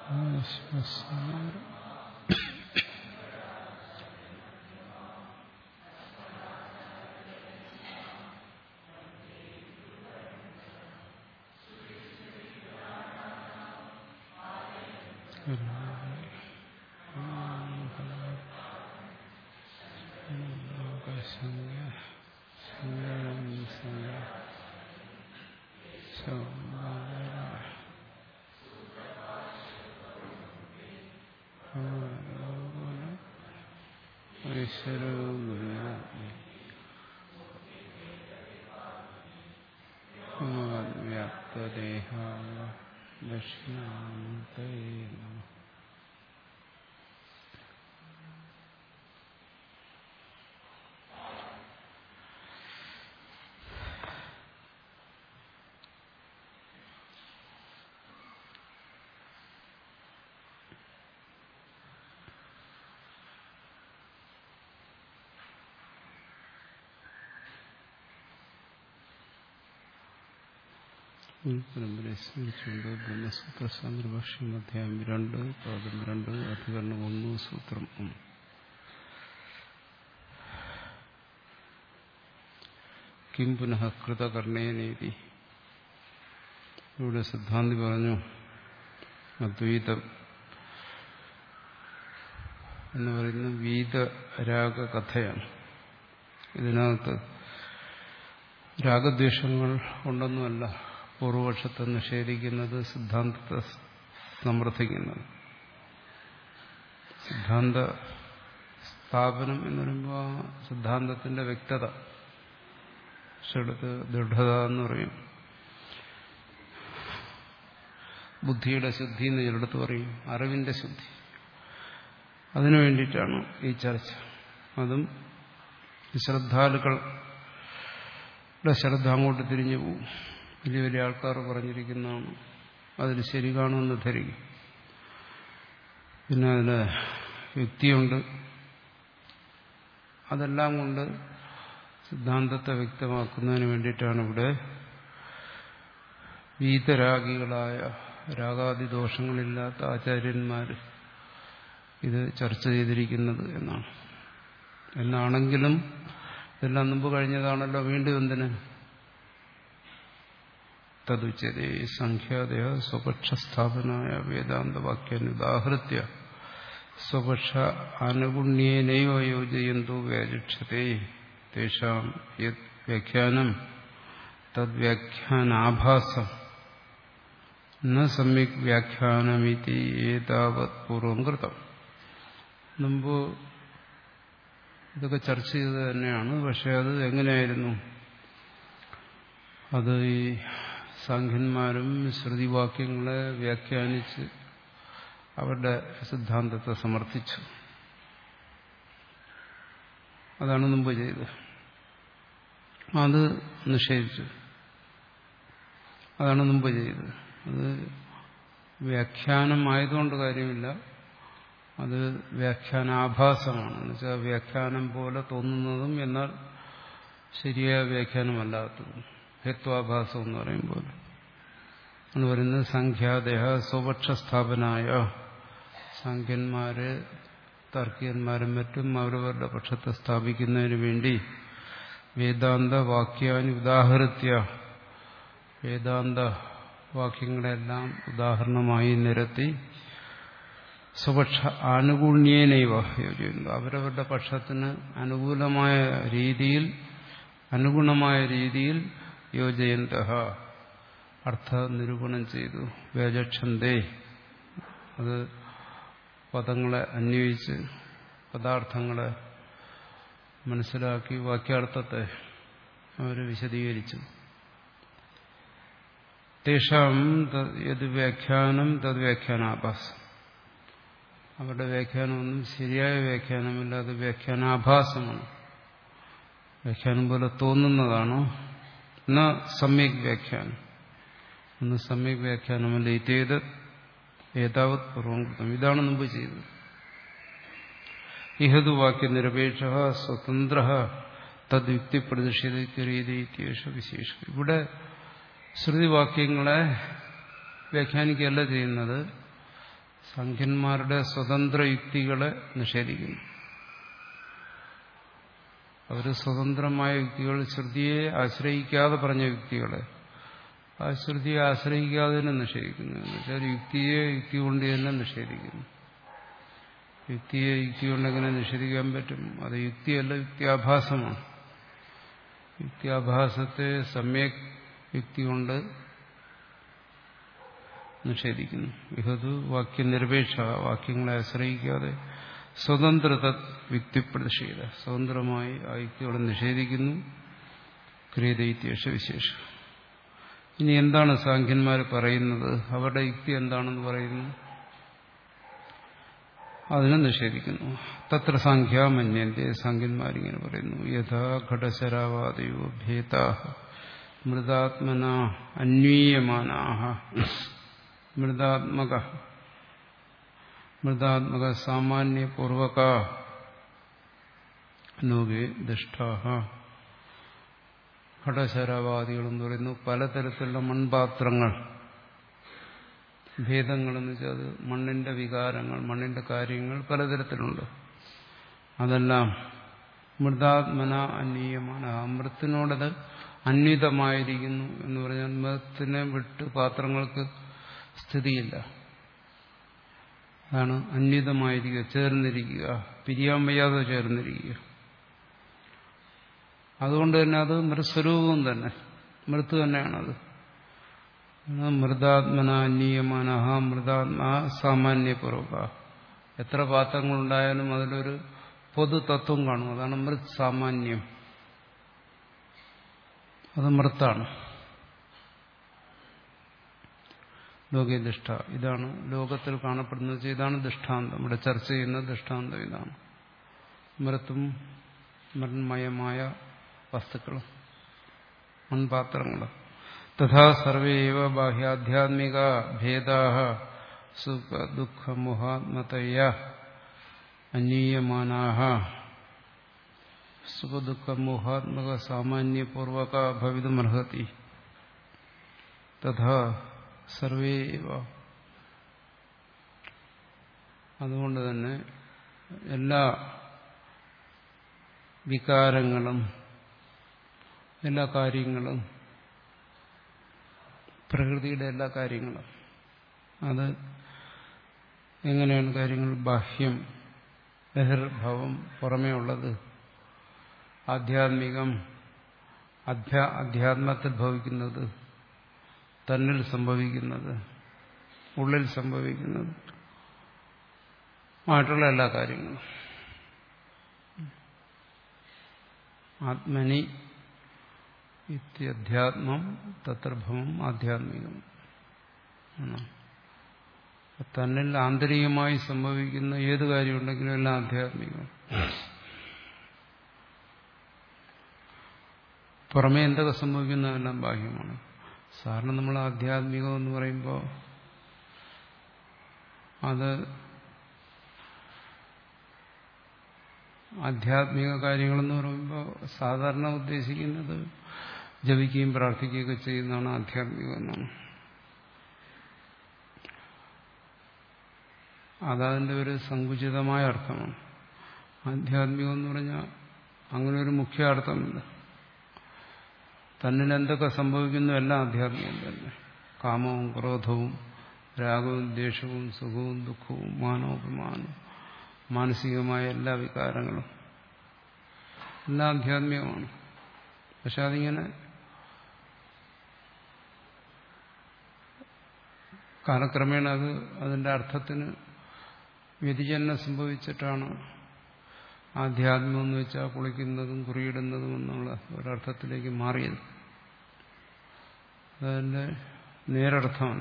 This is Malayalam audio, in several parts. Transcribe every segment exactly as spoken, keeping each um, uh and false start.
വ്യാപ്തദേഹായ ദക്ഷിണാന്തയേ നമഃ. പരമ്പരയെ സ്മരിച്ചുകൊണ്ട് ബ്രഹ്മസൂത്ര സാന്ദ്രഭാഷ്യം അധ്യായം രണ്ട് പാദം രണ്ട് അധികരണം ഒന്ന് സൂത്രം ഒന്ന്. കിം പുനഃ കൃതകർണേനേതി. ഇവിടെ സിദ്ധാന്തി പറഞ്ഞു അദ്വൈതം എന്ന് പറയുന്ന വീതരാഗ കഥയാണ്. ഇതിനകത്ത് രാഗദ്വേഷങ്ങൾ ഉണ്ടെന്നുമല്ല പൂർവപക്ഷത്തെ നിഷേധിക്കുന്നത്, സിദ്ധാന്തത്തെ സമർത്ഥിക്കുന്നത്. സിദ്ധാന്ത സ്ഥാപനം എന്ന് പറയുമ്പോൾ ആ സിദ്ധാന്തത്തിന്റെ വ്യക്തത, ചിലടത്ത് ദൃഢത എന്ന് പറയും, ബുദ്ധിയുടെ ശുദ്ധി എന്ന് ചിലടത്ത് പറയും, അറിവിന്റെ ശുദ്ധി. അതിനു വേണ്ടിയിട്ടാണ് ഈ ചർച്ച. അതും ശ്രദ്ധാലുക്കളുടെ ശ്രദ്ധ അങ്ങോട്ട് തിരിഞ്ഞു പോകും. വലിയ വലിയ ആൾക്കാർ പറഞ്ഞിരിക്കുന്നതാണ്, അതിൽ ശരി കാണുമെന്ന് ധരിക്കും. പിന്നെ അതിന് യുക്തിയുണ്ട്. അതെല്ലാം കൊണ്ട് സിദ്ധാന്തത്തെ വ്യക്തമാക്കുന്നതിന് വേണ്ടിയിട്ടാണ് ഇവിടെ വീതരാഗികളായ രാഗാദിദോഷങ്ങളില്ലാത്ത ആചാര്യന്മാർ ഇത് ചർച്ച ചെയ്തിരിക്കുന്നത് എന്നാണ്. എന്നാണെങ്കിലും ഇതെല്ലാം മുമ്പ് കഴിഞ്ഞതാണല്ലോ. വീണ്ടും എന്തിന്? തദുച്യതേ സംഖ്യാദയ സ്വപക്ഷസ്ഥാപനായ വേദാന്തവാക്യാനുദാഹൃത്യ സ്വപക്ഷ ആനുഗുണ്യേനൈവ യോജയന്തോ വ്യാചക്ഷതേ തേഷാം യത് വ്യാഖ്യാനം തദ്വ്യാഖ്യാനാഭാസം ന സമ്യക് വ്യാഖ്യാനമിതി ഏതാവത് പൂർവം കൃതം. മുമ്പ് ഇതൊക്കെ ചർച്ച ചെയ്തത് തന്നെയാണ്. പക്ഷെ അത് എങ്ങനെയായിരുന്നു? അത് ഈ സാഖ്യന്മാരും ശ്രുതിവാക്യങ്ങളെ വ്യാഖ്യാനിച്ച് അവരുടെ സിദ്ധാന്തത്തെ സമർത്ഥിച്ചു. അതാണ് മുമ്പ് ചെയ്തത്. അത് നിഷേധിച്ചു. അതാണ് മുമ്പ് ചെയ്തത്. അത് വ്യാഖ്യാനം ആയതുകൊണ്ട് കാര്യമില്ല. അത് വ്യാഖ്യാനാഭാസമാണ്. എന്നുവെച്ചാൽ വ്യാഖ്യാനം പോലെ തോന്നുന്നതും എന്നാൽ ശരിയായ വ്യാഖ്യാനമല്ലാത്തതും. ഹേത്വാഭാസം എന്ന് പറയുമ്പോൾ എന്ന് പറയുന്നത് സംഖ്യാദേഹ സ്വപക്ഷസ്ഥാപനായ സാഖ്യന്മാര് താർക്കികന്മാരും മറ്റും അവരവരുടെ പക്ഷത്തെ സ്ഥാപിക്കുന്നതിന് വേണ്ടി വേദാന്ത വാക്യാനി ഉദാഹൃത്യ വേദാന്ത വാക്യങ്ങളെല്ലാം ഉദാഹരണമായി നിരത്തി സ്വപക്ഷ ആനുകൂല്യേനൈവ യോജിക്കുന്നു. അവരവരുടെ പക്ഷത്തിന് അനുകൂലമായ രീതിയിൽ അനുഗുണമായ രീതിയിൽ യോജയന്തഃ അർത്ഥ നിരൂപണം ചെയ്തു. വ്യാചക്ഷന്തേ അത് പദങ്ങളെ അന്വയിച്ച് പദാർത്ഥങ്ങളെ മനസ്സിലാക്കി വാക്യാർത്ഥത്തെ അവർ വിശദീകരിച്ചു. തേഷാം യത് വ്യാഖ്യാനം തത് വ്യാഖ്യാനാഭാസം. അവരുടെ വ്യാഖ്യാനമൊന്നും ശരിയായ വ്യാഖ്യാനമില്ല, അത് വ്യാഖ്യാനാഭാസമാണ്. വ്യാഖ്യാനം പോലെ തോന്നുന്നതാണോ? ന സമ്യക് വ്യാഖ്യാനം, ഒന്ന് സമ്യക് വ്യാഖ്യാനമല്ല. ഇതേത് ഏതാവത് പൂർവം കൃതം. ഇതാണ് മുമ്പ് ചെയ്തത്. ഇഹതു വാക്യനിരപേക്ഷ സ്വതന്ത്ര തദ്യുക്തി പ്രതിഷേധിക്കരീതിശ വിശേഷം. ഇവിടെ ശ്രുതിവാക്യങ്ങളെ വ്യാഖ്യാനിക്കുകയല്ല ചെയ്യുന്നത്, സംഖ്യന്മാരുടെ സ്വതന്ത്ര യുക്തികളെ നിഷേധിക്കുന്നു. അവർ സ്വതന്ത്രമായ യുക്തികൾ, ശ്രുതിയെ ആശ്രയിക്കാതെ പറഞ്ഞ യുക്തികളെ ആ ശ്രുതിയെ ആശ്രയിക്കാതെ തന്നെ നിഷേധിക്കുന്നു. എന്നുവെച്ചാൽ യുക്തിയെ യുക്തി കൊണ്ട് തന്നെ നിഷേധിക്കുന്നു. യുക്തിയെ യുക്തി കൊണ്ട് എങ്ങനെ നിഷേധിക്കാൻ പറ്റും? അത് യുക്തിയല്ല, യുക്തിയാഭാസമാണ്. യുക്തിയാഭാസത്തെ സമ്യക് യുക്തി കൊണ്ട് നിഷേധിക്കുന്നു. ഇഹതു വാക്യനിരപേക്ഷ, വാക്യങ്ങളെ ആശ്രയിക്കാതെ സ്വതന്ത്ര യുക്തിപ്രതിഷേധ, സ്വതന്ത്രമായി ആ യുക്തികളെ നിഷേധിക്കുന്നു. ക്രിയതൈത്യേഷ വിശേഷം. ഇനി എന്താണ് സാഖ്യന്മാർ പറയുന്നത്? അവരുടെ യുക്തി എന്താണെന്ന് പറയുന്നു, അതിനെ നിഷേധിക്കുന്നു. തത്ര സാഖ്യ മന്യന്റെ, സാഖ്യന്മാരിങ്ങനെ പറയുന്നു. യഥാ ഘടശരാവാദയോ ഭേതാഃ മൃതാത്മന അന്വീയമാനാഃ മൃതാത്മക മൃതാത്മക സാമാന്യപൂർവക ലോകേ ദുഷ്ടാഃ. ഘടശരാവാദികൾ എന്ന് പറയുന്നു പലതരത്തിലുള്ള മൺപാത്രങ്ങൾ, ഭേദങ്ങളെന്ന് വെച്ചാൽ അത് മണ്ണിന്റെ വികാരങ്ങൾ, മണ്ണിന്റെ കാര്യങ്ങൾ പലതരത്തിലുണ്ട്. അതെല്ലാം മൃതാത്മന അന്വീയമാണ്. മൃത്തിനോടത് അന്വിതമായിരിക്കുന്നു എന്ന് പറഞ്ഞാൽ മൃത്തിനെ വിട്ട് പാത്രങ്ങൾക്ക് സ്ഥിതിയില്ല. അതാണ് അന്വിതമായിരിക്കുക, ചേർന്നിരിക്കുക, പിരിയാൻ വയ്യാതെ ചേർന്നിരിക്കുക. അതുകൊണ്ട് തന്നെ അത് മൃസ്വരൂപവും തന്നെ, മൃത്ത് തന്നെയാണത്. മൃതാത്മന അന്വീയമാന മൃതാത്മാ സാമാന്യപൂർവക. എത്ര പാത്രങ്ങളുണ്ടായാലും അതിലൊരു പൊതു തത്വം കാണും. അതാണ് മൃത് സാമാന്യം. അത് മൃത്താണ്. ലോകേ ദുഷ്ട, ഇതാണ് ലോകത്തിൽ കാണപ്പെടുന്നത്. ഇതാണ് ദൃഷ്ടാന്തം. ഇവിടെ ചർച്ച ചെയ്യുന്ന ദൃഷ്ടാന്തം ഇതാണ്. മൃത്തും മൃന്മയമായ വസ്തുക്കളും മൺപാത്രങ്ങളും. തഥാ സർവേവ ബാഹ്യാധ്യാത്മിക ഭേദാഃ സുഖ ദുഃഖ മോഹാത്മതയ അന്വീയമാനാഃ സുഖ ദുഃഖ മോഹാത്മക സാമാന്യപൂർവക ഭവിതുമർഹതി. തഥാ സർവേവ, അതുകൊണ്ട് തന്നെ എല്ലാ വികാരങ്ങളും എല്ലാ കാര്യങ്ങളും, പ്രകൃതിയുടെ എല്ലാ കാര്യങ്ങളും, അത് എങ്ങനെയാണ് കാര്യങ്ങൾ? ബാഹ്യം ബഹിർഭവം, പുറമേ ഉള്ളത്, ആധ്യാത്മികം അധ്യാ അധ്യാത്മത്തിൽ ഭവിക്കുന്നത്, തന്നിൽ സംഭവിക്കുന്നത്, ഉള്ളിൽ സംഭവിക്കുന്നത് ആയിട്ടുള്ള എല്ലാ കാര്യങ്ങളും. ആത്മനി ഇത്യധ്യാത്മം തത്രഭവം ആധ്യാത്മികം. തന്നിൽ ആന്തരികമായി സംഭവിക്കുന്ന ഏത് കാര്യമുണ്ടെങ്കിലും എല്ലാം ആധ്യാത്മികം. പുറമേ എന്തൊക്കെ സംഭവിക്കുന്നതെല്ലാം ബാഹ്യമാണ്. സാധാരണ നമ്മൾ ആധ്യാത്മികം എന്ന് പറയുമ്പോൾ അത് ആധ്യാത്മിക കാര്യങ്ങളെന്ന് പറയുമ്പോൾ സാധാരണ ഉദ്ദേശിക്കുന്നത് ജപിക്കുകയും പ്രാർത്ഥിക്കുകയൊക്കെ ചെയ്യുന്നതാണ് ആധ്യാത്മികം എന്നാണ്. അതതിൻ്റെ ഒരു സങ്കുചിതമായ അർത്ഥമാണ്. ആധ്യാത്മികം എന്ന് പറഞ്ഞാൽ അങ്ങനെ ഒരു മുഖ്യ അർത്ഥമില്ല. തന്നിൽ എന്തൊക്കെ സംഭവിക്കുന്നു എല്ലാം ആധ്യാത്മികം തന്നെ. കാമവും ക്രോധവും രാഗവും ദ്വേഷവും സുഖവും ദുഃഖവും മാനോപമാനവും മാനസികമായ എല്ലാ വികാരങ്ങളും എല്ലാം ആധ്യാത്മികമാണ്. പക്ഷെ അതിങ്ങനെ കാലക്രമേണ അത് അതിൻ്റെ അർത്ഥത്തിന് വ്യതിചലനം സംഭവിച്ചിട്ടാണ് ആധ്യാത്മം എന്ന് വെച്ചാൽ കുളിക്കുന്നതും കുറിയിടുന്നതും എന്നുള്ള ഒരർത്ഥത്തിലേക്ക് മാറിയത്. അതിൻ്റെ നേരർത്ഥമല്ല,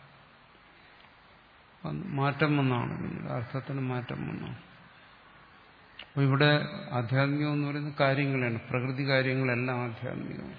മാറ്റം വന്നാണ്, പിന്നീട് അർത്ഥത്തിന് മാറ്റം വന്നാണ്. അപ്പോൾ ഇവിടെ ആധ്യാത്മികം എന്ന് പറയുന്നത് കാര്യങ്ങളാണ്, പ്രകൃതി കാര്യങ്ങളെല്ലാം ആധ്യാത്മികമാണ്.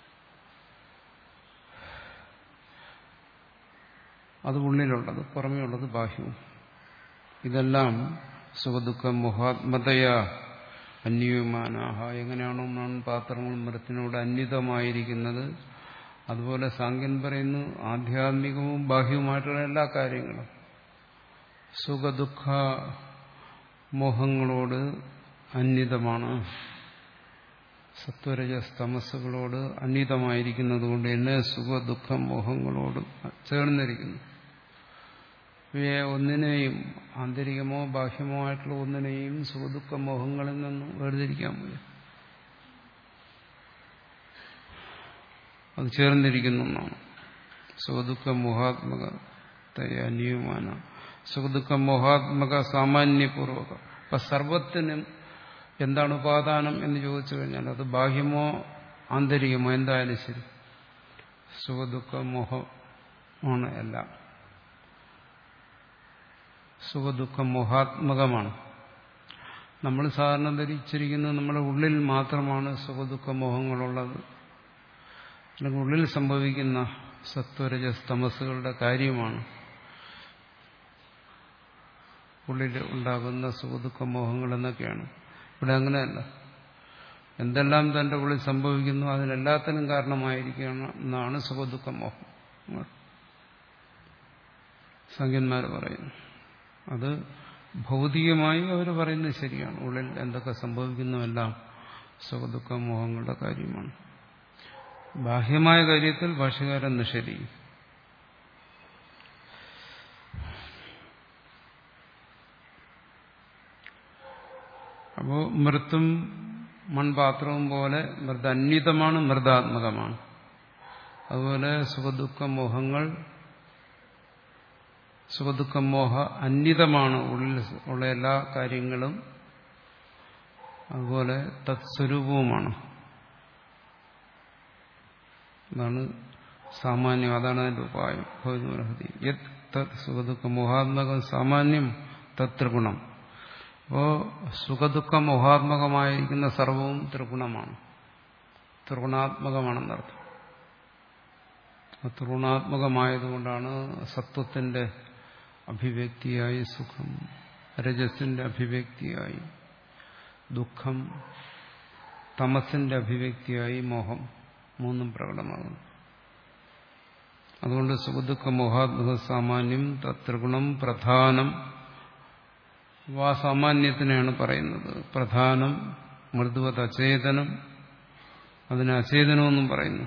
അത് ഉള്ളിലുള്ളത്, പുറമേ ഉള്ളത് ബാഹ്യവും. ഇതെല്ലാം സുഖദുഃഖ മോഹാത്മതയ അന്വയമാനാഹ. എങ്ങനെയാണോ മൺപാത്രങ്ങളും മരത്തിനോട് അന്വിതമായിരിക്കുന്നത്, അതുപോലെ സാങ്കേൻ പറയുന്നു ആധ്യാത്മികവും ബാഹ്യവുമായിട്ടുള്ള എല്ലാ കാര്യങ്ങളും സുഖദുഃഖ മോഹങ്ങളോട് അന്യതമാണ്. സത്വരജസ് തമസ്സുകളോട് അന്യതമായിരിക്കുന്നത് കൊണ്ട് തന്നെ സുഖദുഃഖ മോഹങ്ങളോട് ചേർന്നിരിക്കുന്നു. ഇവയെ ഒന്നിനെയും ആന്തരികമോ ബാഹ്യമോ ആയിട്ടുള്ള ഒന്നിനെയും സുഖദുഃഖ മോഹങ്ങളിൽ നിന്നും വേർതിരിക്കാൻ വയ്യ. അത് ചേർന്നിരിക്കുന്ന ഒന്നാണ്. സുഖദുഃഖ മോഹാത്മകത്തെ അന്യവുമാണ്. സുഖദുഃഖ മോഹാത്മക സാമാന്യപൂർവക. അപ്പൊ സർവത്തിനും എന്താണ് ഉപാദാനം എന്ന് ചോദിച്ചു കഴിഞ്ഞാൽ അത് ബാഹ്യമോ ആന്തരികമോ എന്തായാലും ശരി സുഖദുഃഖ മോഹമാണ്. എല്ലാം സുഖദുഃഖ മോഹാത്മകമാണ്. നമ്മൾ സാധാരണ ധരിച്ചിരിക്കുന്നത് നമ്മുടെ ഉള്ളിൽ മാത്രമാണ് സുഖദുഃഖ മോഹങ്ങളുള്ളത്, അല്ലെങ്കിൽ ഉള്ളിൽ സംഭവിക്കുന്ന സത്വരജസ് തമസ്സുകളുടെ കാര്യമാണ് ഉള്ളിൽ ഉണ്ടാകുന്ന സുഖദുഃഖ മോഹങ്ങൾ എന്നൊക്കെയാണ്. ഇവിടെ അങ്ങനെയല്ല. എന്തെല്ലാം തന്റെ ഉള്ളിൽ സംഭവിക്കുന്നു അതിനെല്ലാത്തിനും കാരണമായിരിക്കണം എന്നാണ് സുഖദുഃഖ മോഹം സംഖ്യന്മാർ പറയുന്നു. അത് ഭൗതികമായി അവർ പറയുന്നത് ശരിയാണ്. ഉള്ളിൽ എന്തൊക്കെ സംഭവിക്കുന്നുവെല്ലാം സുഖദുഃഖ മോഹങ്ങളുടെ കാര്യമാണ്. ബാഹ്യമായ കാര്യത്തിൽ ഭാഷ്യകാരൻ നിഷേധിക്കും. അപ്പോ മൃത്തും മൺപാത്രവും പോലെ മൃതന്വിതമാണ്, മൃതാത്മകമാണ്. അതുപോലെ സുഖദുഃഖ മോഹങ്ങൾ സുഖദുഃഖ മോഹ അന്വിതമാണ്. ഉള്ളിൽ ഉള്ള എല്ലാ കാര്യങ്ങളും അതുപോലെ തത്സ്വരൂപവുമാണ്. അതാണ് സാമാന്യം. അതാണ് അതിന്റെ ഉപായം. യത് തത് സുഖദുഃഖ മോഹാത്മകം സാമാന്യം തത് ത്രിഗുണം. അപ്പോ സുഖദുഃഖ മോഹാത്മകമായിരിക്കുന്ന സർവവും ത്രിഗുണമാണ്, ത്രിഗുണാത്മകമാണെന്നർത്ഥം. ത്രിഗുണാത്മകമായതുകൊണ്ടാണ് സത്വത്തിന്റെ അഭിവ്യക്തിയായി സുഖം, രജസിന്റെ അഭിവ്യക്തിയായി ദുഃഖം, തമസിന്റെ അഭിവ്യക്തിയായി മോഹം മൂന്നും പ്രകടമാകുന്നു. അതുകൊണ്ട് സുഖദുഃഖ മോഹാത്മക സാമാന്യം തത്രിഗുണം പ്രധാനം. ആ സാമാന്യത്തിനെയാണ് പറയുന്നത് പ്രധാനം. മൃദുവത് അചേതനം, അതിന് അചേതനമെന്നും പറയുന്നു.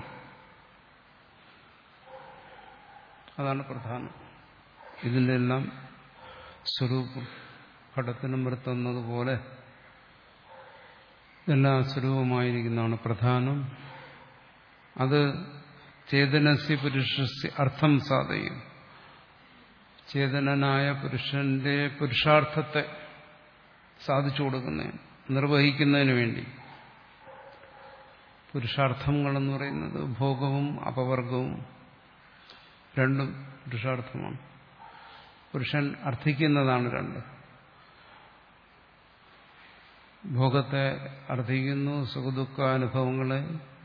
അതാണ് പ്രധാനം. ഇതിൻ്റെ എല്ലാം സ്വരൂപം ഘടത്തിന് മൃത്തെന്നതുപോലെ ഇതെല്ലാം സ്വരൂപമായിരിക്കുന്നതാണ് പ്രധാനം. അത് ചേതനസ്യ പുരുഷസ്യ അർത്ഥം സാധയും, ചേതനനായ പുരുഷന്റെ പുരുഷാർത്ഥത്തെ സാധിച്ചു കൊടുക്കുന്നതിന്, നിർവഹിക്കുന്നതിന് വേണ്ടി. പുരുഷാർത്ഥങ്ങളെന്ന് പറയുന്നത് ഭോഗവും അപവർഗവും രണ്ടും പുരുഷാർത്ഥമാണ്. പുരുഷൻ അർത്ഥിക്കുന്നതാണ് രണ്ട്. ഭോഗത്തെ അർത്ഥിക്കുന്നു, സുഖദുഃഖാനുഭവങ്ങളെ,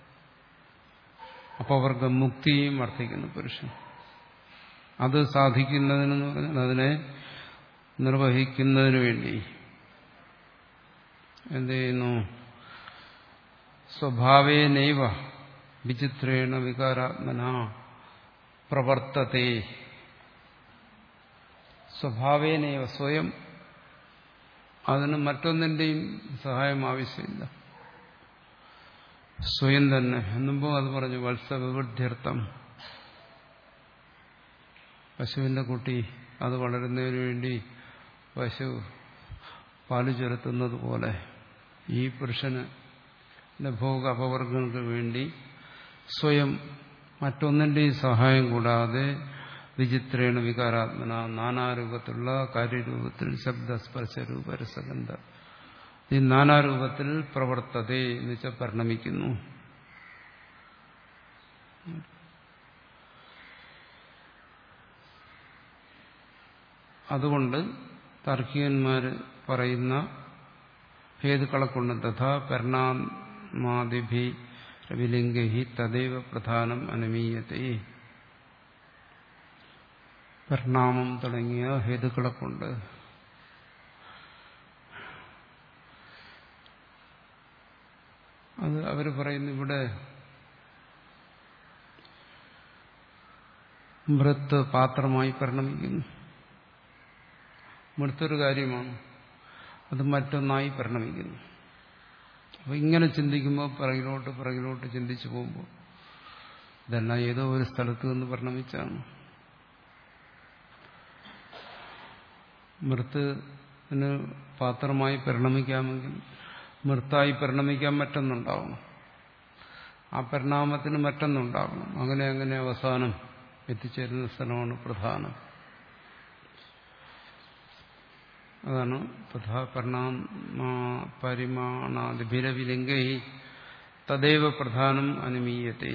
അപവർഗം മുക്തിയും അർത്ഥിക്കുന്നു പുരുഷൻ. അത് സാധിക്കുന്നതിനെന്ന് പറഞ്ഞാൽ അതിനെ നിർവഹിക്കുന്നതിന് വേണ്ടി എന്ത് ചെയ്യുന്നു? സ്വഭാവേനൈവ വിചിത്രേണ വികാരാത്മന പ്രവർത്തത്തെ. സ്വഭാവേനൈവ, സ്വയം, അതിന് മറ്റൊന്നിന്റെയും സഹായം ആവശ്യമില്ല. സ്വയം തന്നെ. എന്നുമ്പോൾ അത് പറഞ്ഞു വത്സവിവൃദ്ധ്യർത്ഥം. പശുവിന്റെ കുട്ടി അത് വളരുന്നതിന് വേണ്ടി പശു പാല് ചുരത്തുന്നത് പോലെ ഈ പുരുഷന് ഭോഗ അപവർഗങ്ങൾക്ക് വേണ്ടി സ്വയം മറ്റൊന്നിന്റെയും സഹായം കൂടാതെ വിചിത്രേണ വികാരാത്മന, നാനാരൂപത്തിലുള്ള കാര്യരൂപത്തിൽ ശബ്ദസ്പർശരൂപ രസഗന്ധ, ഈ നാനാരൂപത്തിൽ പ്രവർത്തതേ എന്ന് വെച്ചാൽ പരിണമിക്കുന്നു. അതുകൊണ്ട് താർക്കികന്മാര് പറയുന്ന ഹേതുക്കളെ കൊണ്ട് തഥാ പരിണാമാദിഭി വിലിംഗഹി തദൈവ പ്രധാനം അനുമീയത്തെ, പരിണാമം തുടങ്ങിയ ഹേതുക്കളെ കൊണ്ട് അത് അവർ പറയുന്നു. ഇവിടെ മൃത്ത് പാത്രമായി പരിണമിക്കുന്നു. മൃത്തൊരു കാര്യമാണ്, അത് മറ്റൊന്നായി പരിണമിക്കുന്നു. അപ്പോൾ ഇങ്ങനെ ചിന്തിക്കുമ്പോൾ പിറകിലോട്ട് പിറകിലോട്ട് ചിന്തിച്ചു പോകുമ്പോൾ ഇതെല്ലാം ഏതോ ഒരു സ്ഥലത്ത് നിന്ന് പരിണമിച്ചാണ്. മൃത്തിന് പാത്രമായി പരിണമിക്കാമെങ്കിൽ മൃത്തായി പരിണമിക്കാൻ മറ്റൊന്നുണ്ടാവണം, ആ പരിണാമത്തിന് മറ്റൊന്നുണ്ടാവണം. അങ്ങനെ അങ്ങനെ അവസാനം എത്തിച്ചേരുന്ന സ്ഥലമാണ് പ്രധാനം. അതാണ് പരിമാണാദിഭിരവിലിംഗൈ തദൈവ പ്രധാനം അനുമീയത്തെ.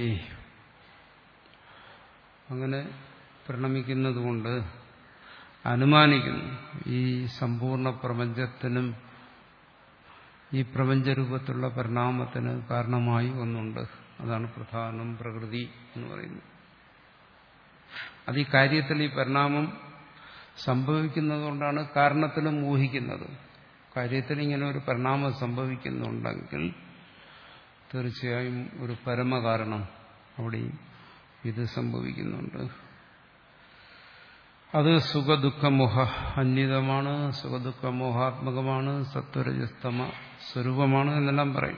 അങ്ങനെ പരിണമിക്കുന്നതുകൊണ്ട് അനുമാനിക്കുന്നു ഈ സമ്പൂർണ്ണ പ്രപഞ്ചത്തിനും ഈ പ്രപഞ്ചരൂപത്തിലുള്ള പരിണാമത്തിന് കാരണമായി ഒന്നുണ്ട്. അതാണ് പ്രധാനം, പ്രകൃതി എന്ന് പറയുന്നത്. അത് ഈ കാര്യത്തിൽ ഈ പരിണാമം സംഭവിക്കുന്നതുകൊണ്ടാണ് കാരണത്തിലും ഊഹിക്കുന്നത്. കാര്യത്തിൽ ഇങ്ങനെ ഒരു പരിണാമം സംഭവിക്കുന്നുണ്ടെങ്കിൽ തീർച്ചയായും ഒരു പരമകാരണം അവിടെയും ഇത് സംഭവിക്കുന്നുണ്ട്. അത് സുഖദുഃഖമോഹ അന്വിതമാണ്, സുഖദുഃഖമോഹാത്മകമാണ്, സത്വരജസ്തമ സ്വരൂപമാണ് എന്നെല്ലാം പറയും.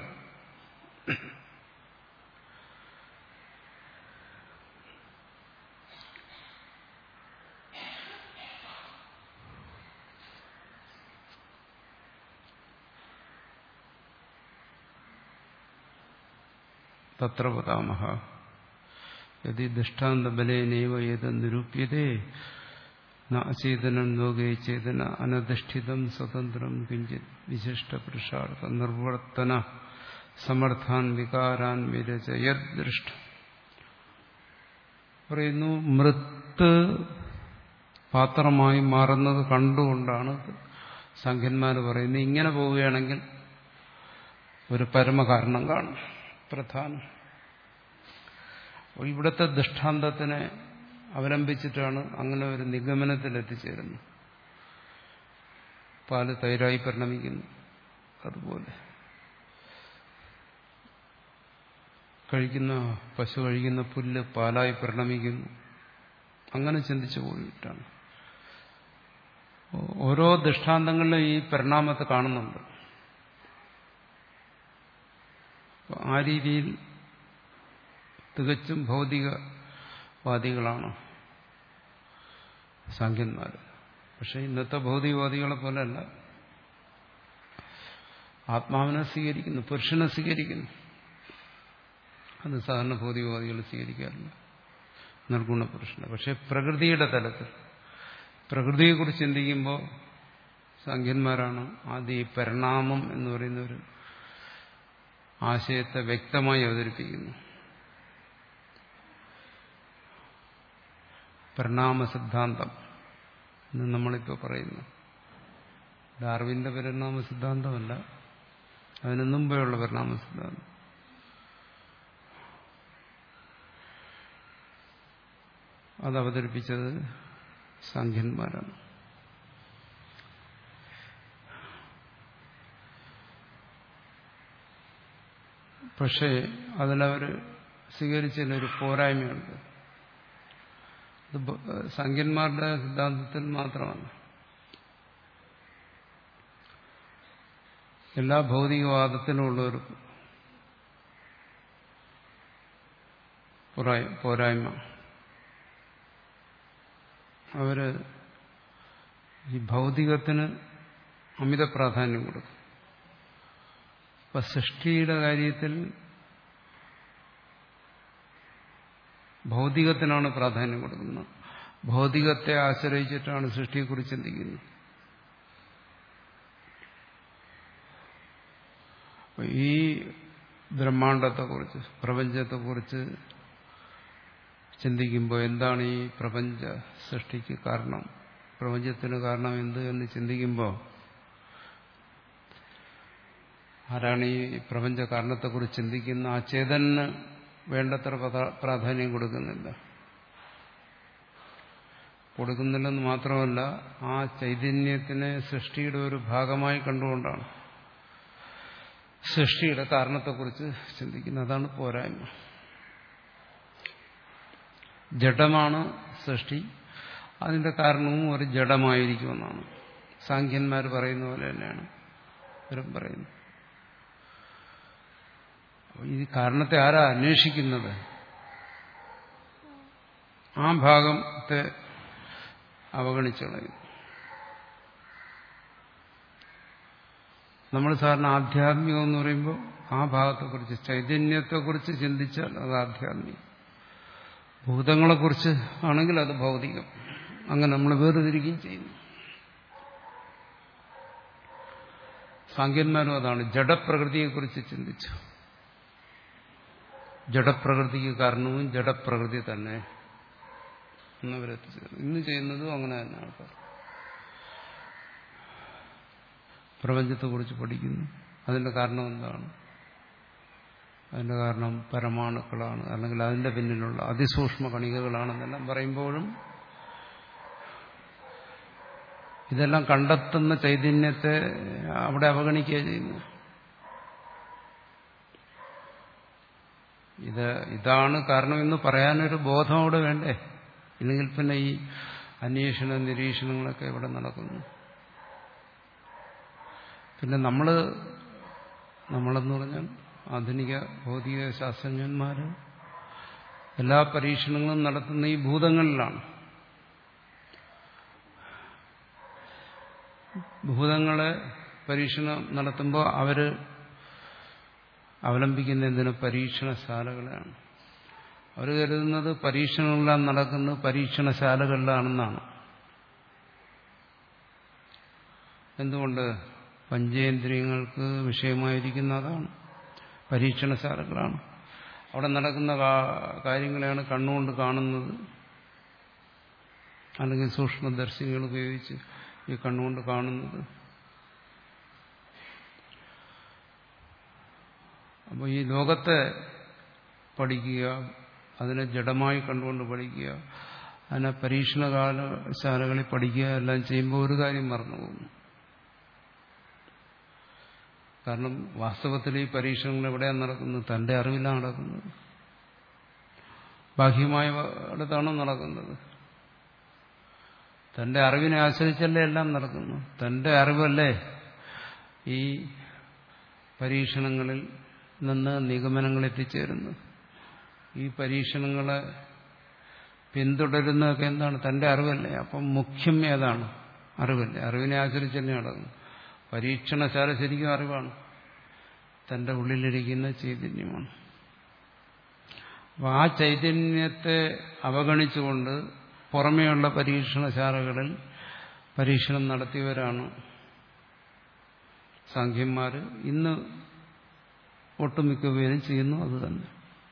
തത്ര വദാമഹ യദി ദൃഷ്ടാന്തബലേനൈവ ഏത് നിരൂപ്യതേ ന അചേതനം ലോകേ ചേതന അനധിഷ്ഠിതം സ്വതന്ത്രം കിഞ്ചിത് വിശിഷ്ട പുരുഷാർത്ഥ നിർവർത്തന സമർത്ഥാൻ വികാരാൻ വിരചയത് ദൃഷ്ട. പറയുന്നു, മൃത്ത് പാത്രമായി മാറുന്നത് കണ്ടുകൊണ്ടാണ് സംഖ്യന്മാർ പറയുന്നത് ഇങ്ങനെ പോവുകയാണെങ്കിൽ ഒരു പരമകാരണം കാണും, പ്രധാനം. ഇവിടുത്തെ ദൃഷ്ടാന്തത്തിനെ അവലംബിച്ചിട്ടാണ് അങ്ങനെ ഒരു നിഗമനത്തിൽ എത്തിച്ചേരുന്നത്. പാല് തൈരായി പരിണമിക്കുന്നു, അതുപോലെ കഴിക്കുന്ന പശു കഴിക്കുന്ന പുല്ല് പാലായി പരിണമിക്കുന്നു. അങ്ങനെ ചിന്തിച്ചു പോയിട്ടാണ് ഓരോ ദൃഷ്ടാന്തങ്ങളിലും ഈ പരിണാമത്തെ കാണുന്നുണ്ട്. ആ രീതിയിൽ തികച്ചും ഭൗതികവാദികളാണ് സാഖ്യന്മാർ. പക്ഷെ ഇന്നത്തെ ഭൗതികവാദികളെ പോലെയല്ല, ആത്മാവിനെ സ്വീകരിക്കുന്നു, പുരുഷനെ സ്വീകരിക്കുന്നു. അത് സാധാരണ ഭൗതികവാദികൾ സ്വീകരിക്കാറില്ല, നിർഗുണ പുരുഷനെ. പക്ഷെ പ്രകൃതിയുടെ തലത്തിൽ പ്രകൃതിയെക്കുറിച്ച് ചിന്തിക്കുമ്പോൾ സാഖ്യന്മാരാണ് ആദ്യം ഈ പരിണാമം എന്ന് പറയുന്ന ഒരു ആശയത്തെ വ്യക്തമായി അവതരിപ്പിക്കുന്നു. പരിണാമ സിദ്ധാന്തം എന്ന് നമ്മളിപ്പോൾ പറയുന്നു. ഡാർവിന്റെ പരിണാമ സിദ്ധാന്തമല്ല, അതിനു മുമ്പേയുള്ള പരിണാമ സിദ്ധാന്തം. അത് അവതരിപ്പിച്ചത് സാഖ്യന്മാരാണ്. പക്ഷേ അതിലവർ സ്വീകരിച്ചതിനൊരു പോരായ്മയുണ്ട്. അത് സാഖ്യന്മാരുടെ സിദ്ധാന്തത്തിൽ മാത്രമല്ല, എല്ലാ ഭൗതികവാദത്തിനുമുള്ളൊരു പോരായ്മ. അവര് ഈ ഭൗതികത്തിന് അമിത പ്രാധാന്യം കൊടുക്കും. അപ്പൊ സൃഷ്ടിയുടെ കാര്യത്തിൽ ഭൗതികത്തിനാണ് പ്രാധാന്യം കൊടുക്കുന്നത്. ഭൗതികത്തെ ആശ്രയിച്ചിട്ടാണ് സൃഷ്ടിയെക്കുറിച്ച് ചിന്തിക്കുന്നത്. ഈ ബ്രഹ്മാണ്ടത്തെക്കുറിച്ച്, പ്രപഞ്ചത്തെക്കുറിച്ച് ചിന്തിക്കുമ്പോൾ എന്താണ് ഈ പ്രപഞ്ച സൃഷ്ടിക്ക് കാരണം, പ്രപഞ്ചത്തിന് കാരണം എന്ത് എന്ന് ചിന്തിക്കുമ്പോൾ ആരാണ് ഈ പ്രപഞ്ച കാരണത്തെക്കുറിച്ച് ചിന്തിക്കുന്ന ആ ചേതന് വേണ്ടത്ര പ്രാധാന്യം കൊടുക്കുന്നില്ല. കൊടുക്കുന്നില്ലെന്ന് മാത്രമല്ല, ആ ചൈതന്യത്തിനെ സൃഷ്ടിയുടെ ഒരു ഭാഗമായി കണ്ടുകൊണ്ടാണ് സൃഷ്ടിയുടെ കാരണത്തെക്കുറിച്ച് ചിന്തിക്കുന്നത്. അതാണ് പോരായ്മ. ജഡമാണ് സൃഷ്ടി, അതിന്റെ കാരണവും ഒരു ജഡമായിരിക്കുമെന്നാണ് സാഖ്യന്മാർ പറയുന്ന പോലെ തന്നെയാണ് ഇവരും പറയുന്നത്. ഈ കാരണത്തെ ആരാ അന്വേഷിക്കുന്നത്? ആ ഭാഗത്തെ അവഗണിച്ചു കളയും. നമ്മൾ സാധാരണ ആധ്യാത്മികം എന്ന് പറയുമ്പോൾ ആ ഭാഗത്തെക്കുറിച്ച്, ചൈതന്യത്തെക്കുറിച്ച് ചിന്തിച്ചാൽ അത് ആധ്യാത്മികം. ഭൂതങ്ങളെക്കുറിച്ച് ആണെങ്കിൽ അത് ഭൗതികം. അങ്ങനെ നമ്മൾ വേർതിരിക്കുകയും ചെയ്യുന്നു. സാഖ്യന്മാരും അതാണ്. ജഡപ്രകൃതിയെക്കുറിച്ച് ചിന്തിച്ചു. ജഡപ്രകൃതിക്ക് കാരണവും ജഡപ്രകൃതി തന്നെ എന്നവരെത്തിച്ചേർന്നു. ഇന്ന് ചെയ്യുന്നതും അങ്ങനെ തന്നെ ആൾക്കാർ. പ്രപഞ്ചത്തെക്കുറിച്ച് പഠിക്കുന്നു. അതിന്റെ കാരണം എന്താണ്? അതിന്റെ കാരണം പരമാണുക്കളാണ്, അല്ലെങ്കിൽ അതിന്റെ പിന്നിലുള്ള അതിസൂക്ഷ്മ കണികകളാണെന്നെല്ലാം പറയുമ്പോഴും ഇതെല്ലാം കണ്ടെത്തുന്ന ചൈതന്യത്തെ അവിടെ അവഗണിക്കുക ചെയ്യുന്നു. ഇത് ഇതാണ് കാരണമെന്ന് പറയാനൊരു ബോധം അവിടെ വേണ്ടേ? ഇല്ലെങ്കിൽ പിന്നെ ഈ അന്വേഷണ നിരീക്ഷണങ്ങളൊക്കെ ഇവിടെ നടക്കുന്നു. പിന്നെ നമ്മൾ നമ്മളെന്ന് പറഞ്ഞാൽ ആധുനിക ഭൗതിക ശാസ്ത്രജ്ഞന്മാർ എല്ലാ പരീക്ഷണങ്ങളും നടത്തുന്ന ഈ ഭൂതങ്ങളിലാണ്. ഭൂതങ്ങളെ പരീക്ഷണം നടത്തുമ്പോൾ അവർ അവലംബിക്കുന്ന എന്തിനു? പരീക്ഷണശാലകളാണ്. അവർ കരുതുന്നത് പരീക്ഷണങ്ങളെല്ലാം നടക്കുന്നത് പരീക്ഷണശാലകളിലാണെന്നാണ്. എന്തുകൊണ്ട്? പഞ്ചേന്ദ്രിയങ്ങൾക്ക് വിഷയമായിരിക്കുന്ന അതാണ്, പരീക്ഷണശാലകളാണ്. അവിടെ നടക്കുന്ന കാര്യങ്ങളെയാണ് കണ്ണുകൊണ്ട് കാണുന്നത്, അല്ലെങ്കിൽ സൂക്ഷ്മദർശിനികൾ ഉപയോഗിച്ച് ഈ കണ്ണുകൊണ്ട് കാണുന്നത്. അപ്പോൾ ഈ ലോകത്തെ പഠിക്കുക, അതിനെ ജഡമായി കണ്ടുകൊണ്ട് പഠിക്കുക, അതിനെ പരീക്ഷണശാലകളിൽ പഠിക്കുക എല്ലാം ചെയ്യുമ്പോൾ ഒരു കാര്യം മറന്നു പോകുന്നു. കാരണം വാസ്തവത്തിൽ ഈ പരീക്ഷണങ്ങൾ എവിടെയാണ് നടക്കുന്നത്? തന്റെ അറിവിലാണ് നടക്കുന്നത്. ബാഹ്യമായ അടുത്താണോ നടക്കുന്നത്? തന്റെ അറിവിനെ ആശ്രയിച്ചല്ലേ എല്ലാം നടക്കുന്നു. തന്റെ അറിവല്ലേ ഈ പരീക്ഷണങ്ങളിൽ നിന്ന് നിഗമനങ്ങൾ എത്തിച്ചേരുന്നു. ഈ പരീക്ഷണങ്ങളെ പിന്തുടരുന്നതൊക്കെ എന്താണ്? തന്റെ അറിവല്ലേ. അപ്പം മുഖ്യം ഏതാണ്? അറിവല്ലേ. അറിവിനെ ആശ്രയിച്ച് തന്നെ നടക്കുന്നു. പരീക്ഷണശാല ശരിക്കും അറിവാണ്, തന്റെ ഉള്ളിലിരിക്കുന്ന ചൈതന്യമാണ്. അപ്പം ആ ചൈതന്യത്തെ അവഗണിച്ചുകൊണ്ട് പുറമേയുള്ള പരീക്ഷണശാലകളിൽ പരീക്ഷണം നടത്തിയവരാണ് സാഖ്യന്മാർ. ഇന്ന് ഒട്ടുമിക്ക പേരും ചെയ്യുന്നു അത് തന്നെ.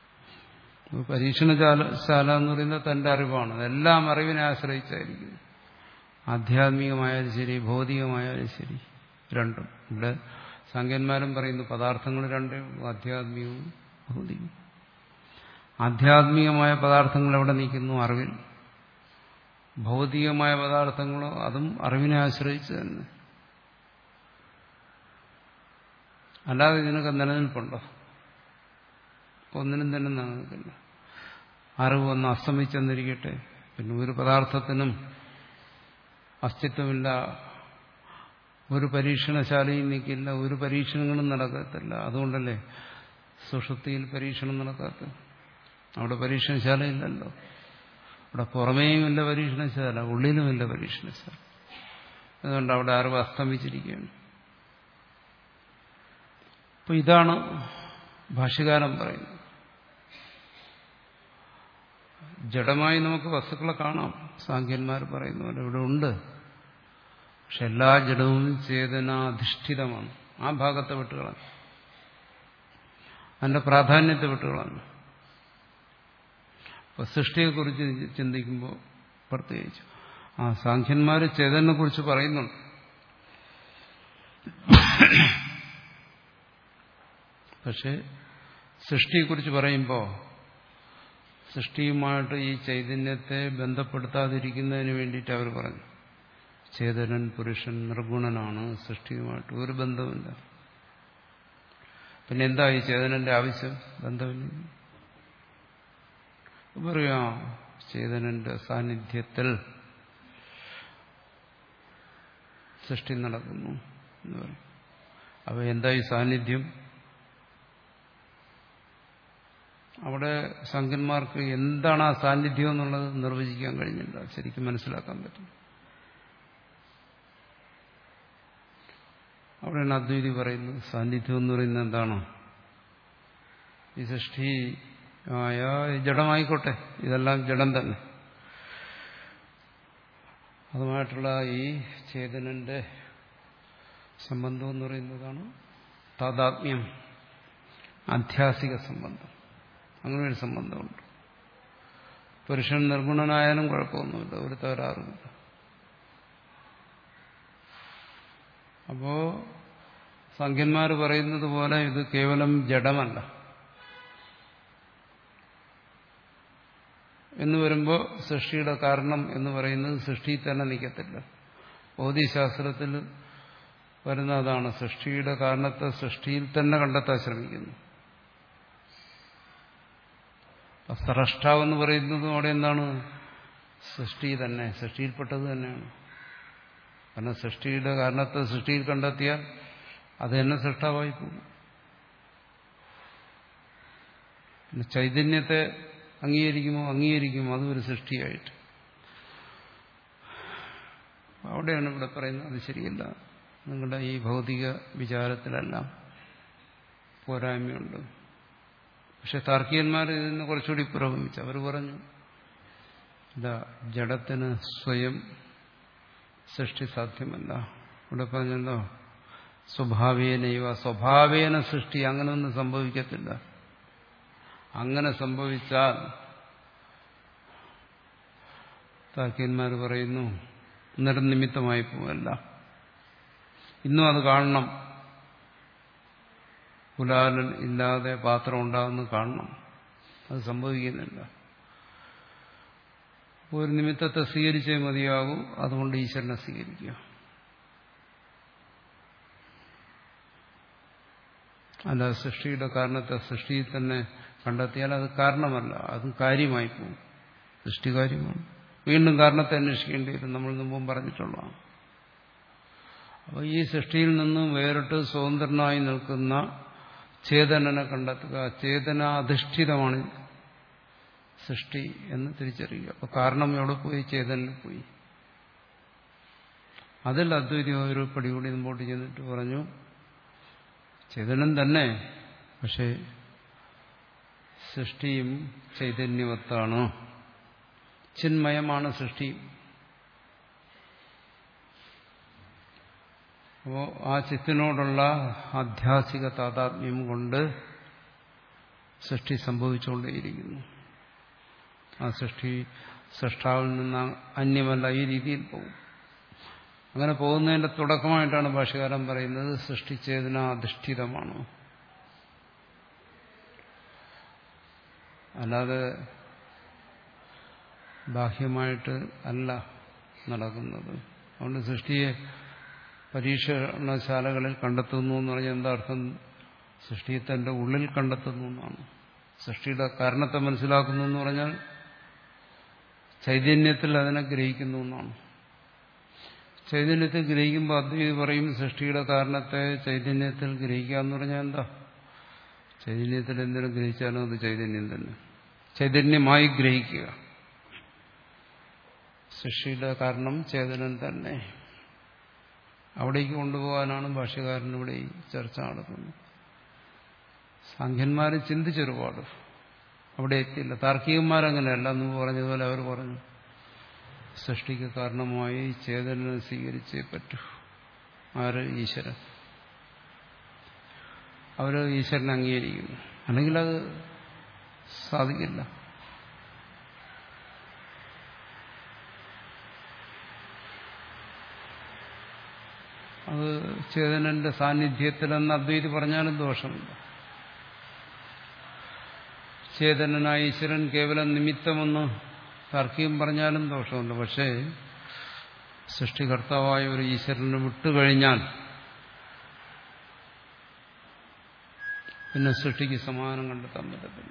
പരീക്ഷണശാല എന്ന് പറയുന്നത് തന്റെ അറിവാണ്. അതെല്ലാം അറിവിനെ ആശ്രയിച്ചായിരിക്കും. ആധ്യാത്മികമായാലും ശരി, ഭൗതികമായാലും ശരി, രണ്ടും. ഇവിടെ സാഖ്യന്മാരും പറയുന്നു പദാർത്ഥങ്ങൾ രണ്ടേ ഉള്ളൂ, ആധ്യാത്മികവും ഭൗതികവും. ആധ്യാത്മികമായ പദാർത്ഥങ്ങൾ എവിടെ നിൽക്കുന്നു? അറിവിൽ. ഭൗതികമായ പദാർത്ഥങ്ങളോ അതും അറിവിനെ ആശ്രയിച്ച് തന്നെ. അല്ലാതെ ഇതിനൊക്കെ നിലനിൽപ്പുണ്ടോ? ഒന്നിനും തന്നെ നിലനിൽക്കില്ല. അറിവ് ഒന്ന് അസ്തമിച്ചെന്നിരിക്കട്ടെ, പിന്നെ ഒരു പദാർത്ഥത്തിനും അസ്തിത്വമില്ല. ഒരു പരീക്ഷണശാലയും നിൽക്കില്ല, ഒരു പരീക്ഷണങ്ങളും നടക്കത്തില്ല. അതുകൊണ്ടല്ലേ സുഷുപ്തിയിൽ പരീക്ഷണം നടക്കാത്തത്. അവിടെ പരീക്ഷണശാലയില്ലല്ലോ. അവിടെ പുറമേയുമില്ല പരീക്ഷണശാല, ഉള്ളിലുമില്ല പരീക്ഷണശാല. അതുകൊണ്ട് അവിടെ അറിവ് അസ്തമിച്ചിരിക്കുകയാണ്. അപ്പൊ ഇതാണ് ഭാഷ്യകാരൻ പറയുന്നത്. ജഡമായി നമുക്ക് വസ്തുക്കളെ കാണാം, സാഖ്യന്മാർ പറയുന്ന പോലെ ഇവിടെ ഉണ്ട്. പക്ഷെ എല്ലാ ജഡവും ചേതനാധിഷ്ഠിതമാണ്. ആ ഭാഗത്തെ വിട്ടുകളാണ്, അതിന്റെ പ്രാധാന്യത്തെ വിട്ടുകളാണ്. അപ്പൊ സൃഷ്ടിയെക്കുറിച്ച് ചിന്തിക്കുമ്പോൾ പ്രത്യേകിച്ചു ആ സാഖ്യന്മാർ ചേതനെ കുറിച്ച് പറയുന്നുണ്ട്. പക്ഷെ സൃഷ്ടിയെക്കുറിച്ച് പറയുമ്പോൾ സൃഷ്ടിയുമായിട്ട് ഈ ചൈതന്യത്തെ ബന്ധപ്പെടുത്താതിരിക്കുന്നതിന് വേണ്ടിയിട്ട് അവർ പറഞ്ഞു ചേതനൻ പുരുഷൻ നിർഗുണനാണ്, സൃഷ്ടിയുമായിട്ട് ഒരു ബന്ധമില്ല. പിന്നെ എന്താ ഈ ചേതനന്റെ ആവശ്യം? ബന്ധമില്ല. പറയാ ചേതനന്റെ സാന്നിധ്യത്തിൽ സൃഷ്ടി നടക്കുന്നു എന്ന് പറയും. അപ്പോൾ എന്തായി സാന്നിധ്യം? അവിടെ സംഖ്യന്മാർക്ക് എന്താണ് ആ സാന്നിധ്യം എന്നുള്ളത് നിർവചിക്കാൻ കഴിഞ്ഞില്ല, ശരിക്കും മനസ്സിലാക്കാൻ പറ്റും. അവിടെയാണ് അദ്വൈതി പറയുന്നത് സാന്നിധ്യം എന്ന് പറയുന്നത് എന്താണ്? ഈ സൃഷ്ടി ആയ ജഡമായിക്കോട്ടെ, ഇതെല്ലാം ജഡം തന്നെ, അതുമായിട്ടുള്ള ഈ ചേതനന്റെ സംബന്ധം എന്ന് പറയുന്നതാണ് താദാത്മ്യം, ആധ്യാസിക സംബന്ധം. അങ്ങനെ ഒരു സംബന്ധമുണ്ട്. പുരുഷൻ നിർഗുണനായാലും കുഴപ്പമൊന്നുമില്ല, ഒരു തകരാറുമില്ല. അപ്പോ സംഖ്യന്മാർ പറയുന്നത് പോലെ ഇത് കേവലം ജഡമല്ല എന്ന് വരുമ്പോൾ സൃഷ്ടിയുടെ കാരണം എന്ന് പറയുന്നത് സൃഷ്ടിയിൽ തന്നെ നിൽക്കത്തില്ല. ഭൗതികശാസ്ത്രത്തിൽ വരുന്ന അതാണ്, സൃഷ്ടിയുടെ കാരണത്തെ സൃഷ്ടിയിൽ തന്നെ കണ്ടെത്താൻ ശ്രമിക്കുന്നു. സ്രഷ്ടാവെന്ന് പറയുന്നതും അവിടെ എന്താണ്? സൃഷ്ടി തന്നെ, സൃഷ്ടിയിൽപ്പെട്ടത് തന്നെയാണ്. കാരണം സൃഷ്ടിയുടെ കാരണത്തെ സൃഷ്ടിയിൽ കണ്ടെത്തിയാൽ അത് തന്നെ സൃഷ്ടാവായി പോകും. പിന്നെ ചൈതന്യത്തെ അംഗീകരിക്കുമോ? അംഗീകരിക്കുമോ? അതും ഒരു സൃഷ്ടിയായിട്ട്. അവിടെയാണ് ഇവിടെ പറയുന്നത് അത് ശരിയല്ല, നിങ്ങളുടെ ഈ ഭൗതിക വിചാരത്തിലെല്ലാം പോരായ്മയുണ്ട്. പക്ഷെ താർക്കികന്മാർ ഇതിന് കുറച്ചുകൂടി പുരോഗമിച്ചു. അവർ പറഞ്ഞു ഇതാ ജഡത്തിന് സ്വയം സൃഷ്ടി സാധ്യമല്ല. ഇവിടെ പറഞ്ഞല്ലോ സ്വഭാവേനൈവ, സ്വഭാവേന സൃഷ്ടി, അങ്ങനെയൊന്നും സംഭവിക്കത്തില്ല. അങ്ങനെ സംഭവിച്ചാൽ താർക്കികന്മാർ പറയുന്നു നിർനിമിത്തമായി പോവല്ല. ഇന്നും അത് കാണണം. കുലാലൻ ഇല്ലാതെ പാത്രം ഉണ്ടാകുന്നു കാണണം, അത് സംഭവിക്കുന്നില്ല. ഒരു നിമിത്തത്തെ സ്വീകരിച്ചേ മതിയാകും, അതുകൊണ്ട് ഈശ്വരനെ സ്വീകരിക്കുക. അല്ല സൃഷ്ടിയുടെ കാരണത്തെ സൃഷ്ടിയിൽ തന്നെ കണ്ടെത്തിയാൽ അത് കാരണമല്ല, അത് കാര്യമായി പോകും. സൃഷ്ടി കാര്യമാണ്. വീണ്ടും കാരണത്തെ അന്വേഷിക്കേണ്ടി വരും, നമ്മൾ മുമ്പും പറഞ്ഞിട്ടുള്ളതാണ്. അപ്പോൾ ഈ സൃഷ്ടിയിൽ നിന്നും വേറിട്ട് സ്വതന്ത്രനായി നിൽക്കുന്ന ചേതനനെ കണ്ടെത്തുക. ചേതനാധിഷ്ഠിതമാണ് സൃഷ്ടി എന്ന് തിരിച്ചറിയുക. അപ്പോൾ കാരണം എവിടെ പോയി? ചേതനിൽ പോയി. അതിൽ അദ്വൈതം ഒരു പടി കൂടി മുമ്പോട്ട് ചെന്നിട്ട് പറഞ്ഞു ചേതനം തന്നെ, പക്ഷെ സൃഷ്ടിയും ചൈതന്യവത്താണ്, ചിന്മയമാണ് സൃഷ്ടി. അപ്പോൾ ആ ചിത്തിനോടുള്ള ആധ്യാസിക താതാത്മ്യം കൊണ്ട് സൃഷ്ടി സംഭവിച്ചുകൊണ്ടേയിരിക്കുന്നു. ആ സൃഷ്ടി സൃഷ്ടാവിൽ നിന്ന് അന്യമല്ല, ഈ രീതിയിൽ പോകും. അങ്ങനെ പോകുന്നതിന്റെ തുടക്കമായിട്ടാണ് ഭാഷ്യകാരൻ പറയുന്നത് സൃഷ്ടിചേതന അധിഷ്ഠിതമാണ്. അല്ലാതെ ബാഹ്യമായിട്ട് അല്ല നടക്കുന്നത്. അതുകൊണ്ട് സൃഷ്ടിയെ പരീക്ഷണശാലകളിൽ കണ്ടെത്തുന്നു എന്ന് പറഞ്ഞാൽ എന്താ അർത്ഥം? സൃഷ്ടിയെ തന്റെ ഉള്ളിൽ കണ്ടെത്തുന്നു എന്നാണ്. സൃഷ്ടിയുടെ കാരണത്തെ മനസ്സിലാക്കുന്നു എന്ന് പറഞ്ഞാൽ ചൈതന്യത്തിൽ അതിനെ ഗ്രഹിക്കുന്നു എന്നാണ്. ചൈതന്യത്തിൽ ഗ്രഹിക്കുമ്പോൾ അദ്വൈതി പറയും സൃഷ്ടിയുടെ കാരണത്തെ ചൈതന്യത്തിൽ ഗ്രഹിക്കുക എന്ന് പറഞ്ഞാൽ എന്താ? ചൈതന്യത്തിൽ എന്തിനും ഗ്രഹിച്ചാലും അത് ചൈതന്യം തന്നെ, ചൈതന്യമായി ഗ്രഹിക്കുക. സൃഷ്ടിയുടെ കാരണം ചേതനൻ തന്നെ. അവിടേക്ക് കൊണ്ടുപോകാനാണ് ഭാഷ്യകാരൻ ഇവിടെ ഈ ചർച്ച നടത്തുന്നത്. സാഖ്യന്മാർ ചിന്തിച്ചൊരുപാട് അവിടെ എത്തിയില്ല. താർക്കികന്മാരങ്ങനെയല്ല. എന്ന് പറഞ്ഞതുപോലെ അവർ പറഞ്ഞു സൃഷ്ടിക്ക് കാരണമായി ചേതനനെ സ്വീകരിച്ചേ പറ്റൂ. ആര്? ഈശ്വരൻ. അവർ ഈശ്വരനെ അംഗീകരിക്കുന്നു, അല്ലെങ്കിൽ അത് സാധിക്കില്ല. അത് ചേതനന്റെ സാന്നിധ്യത്തിലെന്ന് അദ്വൈതി പറഞ്ഞാലും ദോഷമില്ല. ചേതനനായ ഈശ്വരൻ കേവലം നിമിത്തമെന്ന് താർക്കികം പറഞ്ഞാലും ദോഷമില്ല. പക്ഷേ സൃഷ്ടികർത്താവായ ഒരു ഈശ്വരനെ വിട്ടുകഴിഞ്ഞാൽ പിന്നെ സൃഷ്ടിക്ക് സമാനം കണ്ടെത്താൻ പറ്റത്തില്ല.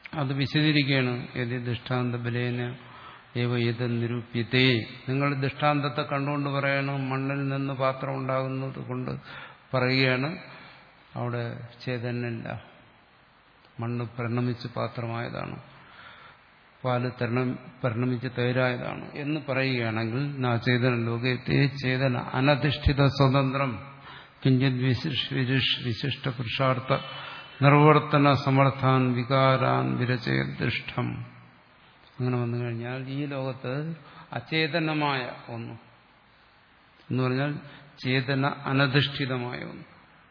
അത് വിശദീകരിക്കുകയാണ്. യതി ദൃഷ്ടാന്ത ബലേന ഏവ ഏത് നിരൂപ്യത്തെ. നിങ്ങൾ ദൃഷ്ടാന്തത്തെ കണ്ടുകൊണ്ട് പറയണം മണ്ണിൽ നിന്ന് പാത്രം ഉണ്ടാകുന്നത് കൊണ്ട് പറയുകയാണ് അവിടെ ചേതനില്ല, മണ്ണ് പരിണമിച്ച് പാത്രമായതാണ്, പാല് പരിണമിച്ച് തൈരായതാണ് എന്ന് പറയുകയാണെങ്കിൽ നാ ചേതന ലോകത്തെ ചേതന അനധിഷ്ഠിത സ്വതന്ത്രം കിഞ്ചിത് വിശിഷ്ട പുരുഷാർത്ഥ നിർവർത്തന സമർത്ഥാൻ വികാരാൻ വിരചയദൃഷ്ടം. അങ്ങനെ വന്നു കഴിഞ്ഞാൽ ഈ ലോകത്ത് അചേതനമായ ഒന്ന് എന്ന് പറഞ്ഞാൽ ചേതന അനധിഷ്ഠിതമായ ഒന്ന്.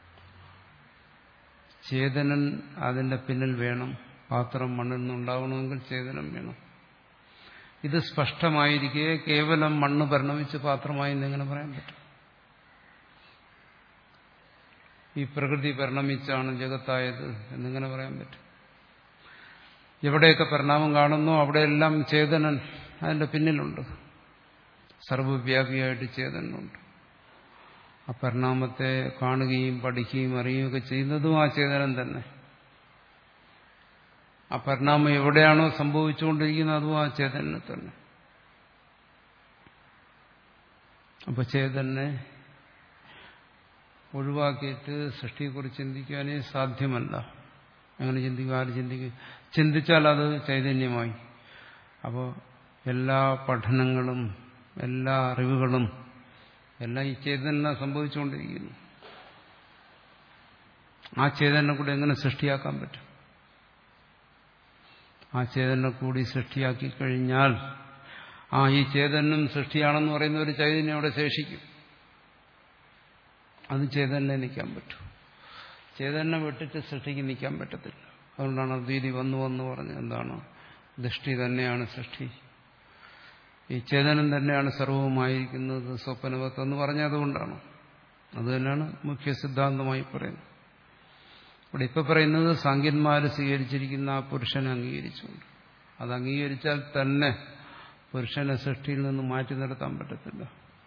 ചേതനൻ അതിന്റെ പിന്നിൽ വേണം. പാത്രം മണ്ണിൽ നിന്നുണ്ടാവണമെങ്കിൽ ചേതനം വേണം. ഇത് സ്പഷ്ടമായിരിക്കെ കേവലം മണ്ണ് പരിണമിച്ച് പാത്രമായി എന്നെങ്ങനെ പറയാൻ പറ്റും? ഈ പ്രകൃതി പരിണമിച്ചാണ് ജഗത്തായത് എന്നിങ്ങനെ പറയാൻ പറ്റും? എവിടെയൊക്കെ പരിണാമം കാണുന്നോ അവിടെയെല്ലാം ചേതനൻ അതിന്റെ പിന്നിലുണ്ട്. സർവവ്യാപിയായിട്ട് ചേതനുണ്ട്. ആ പരിണാമത്തെ കാണുകയും പഠിക്കുകയും അറിയുകയൊക്കെ ചെയ്യുന്നതും ആ ചേതനൻ തന്നെ. ആ പരിണാമം എവിടെയാണോ സംഭവിച്ചുകൊണ്ടിരിക്കുന്നത് അതും ആ ചേതനെ തന്നെ. അപ്പൊ ചേതനെ ഒഴിവാക്കിയിട്ട് സൃഷ്ടിയെക്കുറിച്ച് ചിന്തിക്കാനേ സാധ്യമല്ല. അങ്ങനെ ചിന്തിക്കുക, ആര് ചിന്തിക്കുക? ചിന്തിച്ചാൽ അത് ചൈതന്യമായി. അപ്പോൾ എല്ലാ പഠനങ്ങളും എല്ലാ അറിവുകളും എല്ലാം ഈ ചേതന സംഭവിച്ചുകൊണ്ടിരിക്കുന്നു. ആ ചേതനെ കൂടെ എങ്ങനെ സൃഷ്ടിയാക്കാൻ പറ്റും? ആ ചേതനെ കൂടി സൃഷ്ടിയാക്കി കഴിഞ്ഞാൽ ആ ഈ ചേതനും സൃഷ്ടിയാണെന്ന് പറയുന്ന ഒരു ചൈതന്യം അവിടെ ശേഷിക്കും. അത് ചേതനെ നിൽക്കാൻ പറ്റും. ചേതനെ വിട്ടിട്ട് സൃഷ്ടിക്ക് നിൽക്കാൻ പറ്റത്തില്ല. അതുകൊണ്ടാണ് അദ്വൈതി വന്നു വന്നു പറഞ്ഞത് എന്താണ്? ദൃഷ്ടി തന്നെയാണ് സൃഷ്ടി, ഈ ചേതനം തന്നെയാണ് സർവവുമായിരിക്കുന്നത് സ്വപ്നവത്ത് എന്ന് പറഞ്ഞതുകൊണ്ടാണ്. അത് തന്നെയാണ് മുഖ്യ സിദ്ധാന്തമായി പറയുന്നത്. ഇവിടെ ഇപ്പൊ പറയുന്നത് സാങ്കേന്മാര് സ്വീകരിച്ചിരിക്കുന്ന ആ പുരുഷനെ അംഗീകരിച്ചുകൊണ്ട്. അത് അംഗീകരിച്ചാൽ തന്നെ പുരുഷനെ സൃഷ്ടിയിൽ നിന്ന് മാറ്റി നിർത്താൻ പറ്റത്തില്ല.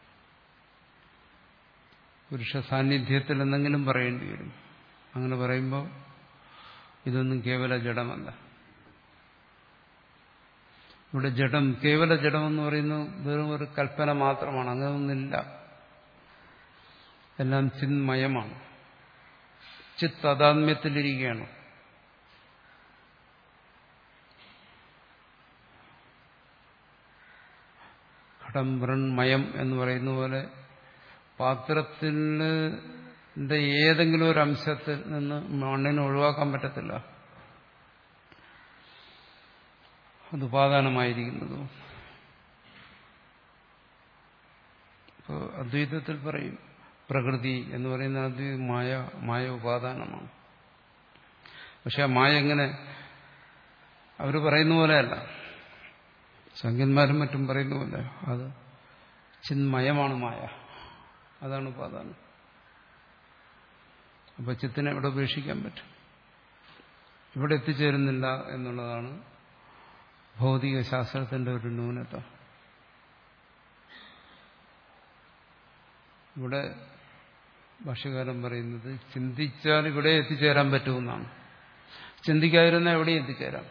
പുരുഷ സാന്നിധ്യത്തിൽ എന്തെങ്കിലും പറയേണ്ടി വരും. അങ്ങനെ പറയുമ്പോൾ ഇതൊന്നും കേവല ജഡമല്ല. ഇവിടെ ജഡം, കേവല ജഡമെന്ന് പറയുന്നത് വെറും ഒരു കൽപ്പന മാത്രമാണ്. അങ്ങനെയൊന്നുമില്ല. എല്ലാം ചിന്മയമാണ്. ചിത് താദാത്മ്യത്തിലിരിക്കുകയാണ്. ഘടം മൃണ്മയം എന്ന് പറയുന്ന പോലെ പാത്രത്തിന്റെ ഏതെങ്കിലും ഒരു അംശത്തിൽ നിന്ന് മണ്ണിനെ ഒഴിവാക്കാൻ പറ്റത്തില്ല. അത് ഉപാദാനമായിരിക്കുന്നത്. ഇപ്പോൾ അദ്വൈതത്തിൽ പറയും പ്രകൃതി എന്ന് പറയുന്ന അദ്വൈത മായ മായ ഉപാദാനമാണ്. പക്ഷെ ആ മായ എങ്ങനെ അവർ പറയുന്ന പോലെയല്ല, സംഖ്യന്മാരും മറ്റും പറയുന്ന പോലെ അത് ചിന്മയമാണ് മായ, അതാണ് ഉപാദാനം. അപ്പൊ ചിത്തിനെ ഇവിടെ ഉപേക്ഷിക്കാൻ പറ്റും. ഇവിടെ എത്തിച്ചേരുന്നില്ല എന്നുള്ളതാണ് ഭൗതിക ശാസ്ത്രത്തിന്റെ ഒരു ന്യൂനത. ഇവിടെ ഭാഷ്യകാരൻ പറയുന്നത് ചിന്തിച്ചാൽ ഇവിടെ എത്തിച്ചേരാൻ പറ്റുമെന്നാണ്. ചിന്തിക്കാതിരുന്നാൽ എവിടെയും എത്തിച്ചേരാം.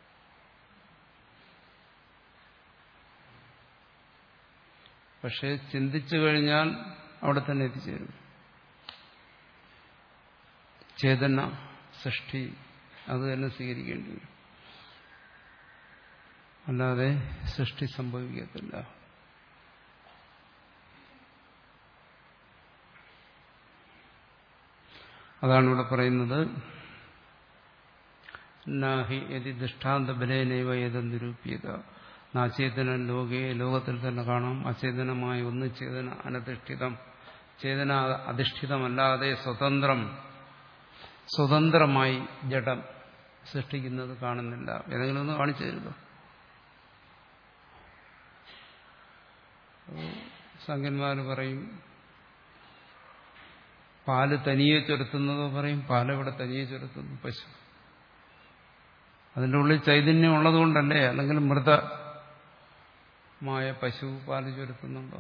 പക്ഷെ ചിന്തിച്ചു കഴിഞ്ഞാൽ അവിടെ തന്നെ എത്തിച്ചേരും. ചേതന സൃഷ്ടി അത് തന്നെ സ്വീകരിക്കേണ്ടി വരും. അല്ലാതെ സൃഷ്ടി സംഭവിക്കത്തില്ല. അതാണ് ഇവിടെ പറയുന്നത്. നാഹി യതി ദൃഷ്ടാന്ത ബലേനൈവ ഏത് നിരൂപ്യത. നാചേതന ലോകേ, ലോകത്തിൽ തന്നെ കാണാം അചേതനമായ ഒന്ന് ചേതന അനധിഷ്ഠിതം, ചേതന അധിഷ്ഠിതമല്ലാതെ സ്വതന്ത്രം, സ്വതന്ത്രമായി ജഡം സൃഷ്ടിക്കുന്നത് കാണുന്നില്ല. ഏതെങ്കിലും ഒന്ന് കാണിച്ചു തരുക. സംഖ്യന്മാർ പറയും പാല് തനിയെ ചുരത്തുന്നതോ പറയും പാലെവിടെ തനിയെ ചുരത്തുന്നു, പശു. അതിൻ്റെ ഉള്ളിൽ ചൈതന്യം ഉള്ളതുകൊണ്ടല്ലേ? അല്ലെങ്കിൽ മൃതമായ പശു പാല് ചുരത്തുന്നുണ്ടോ?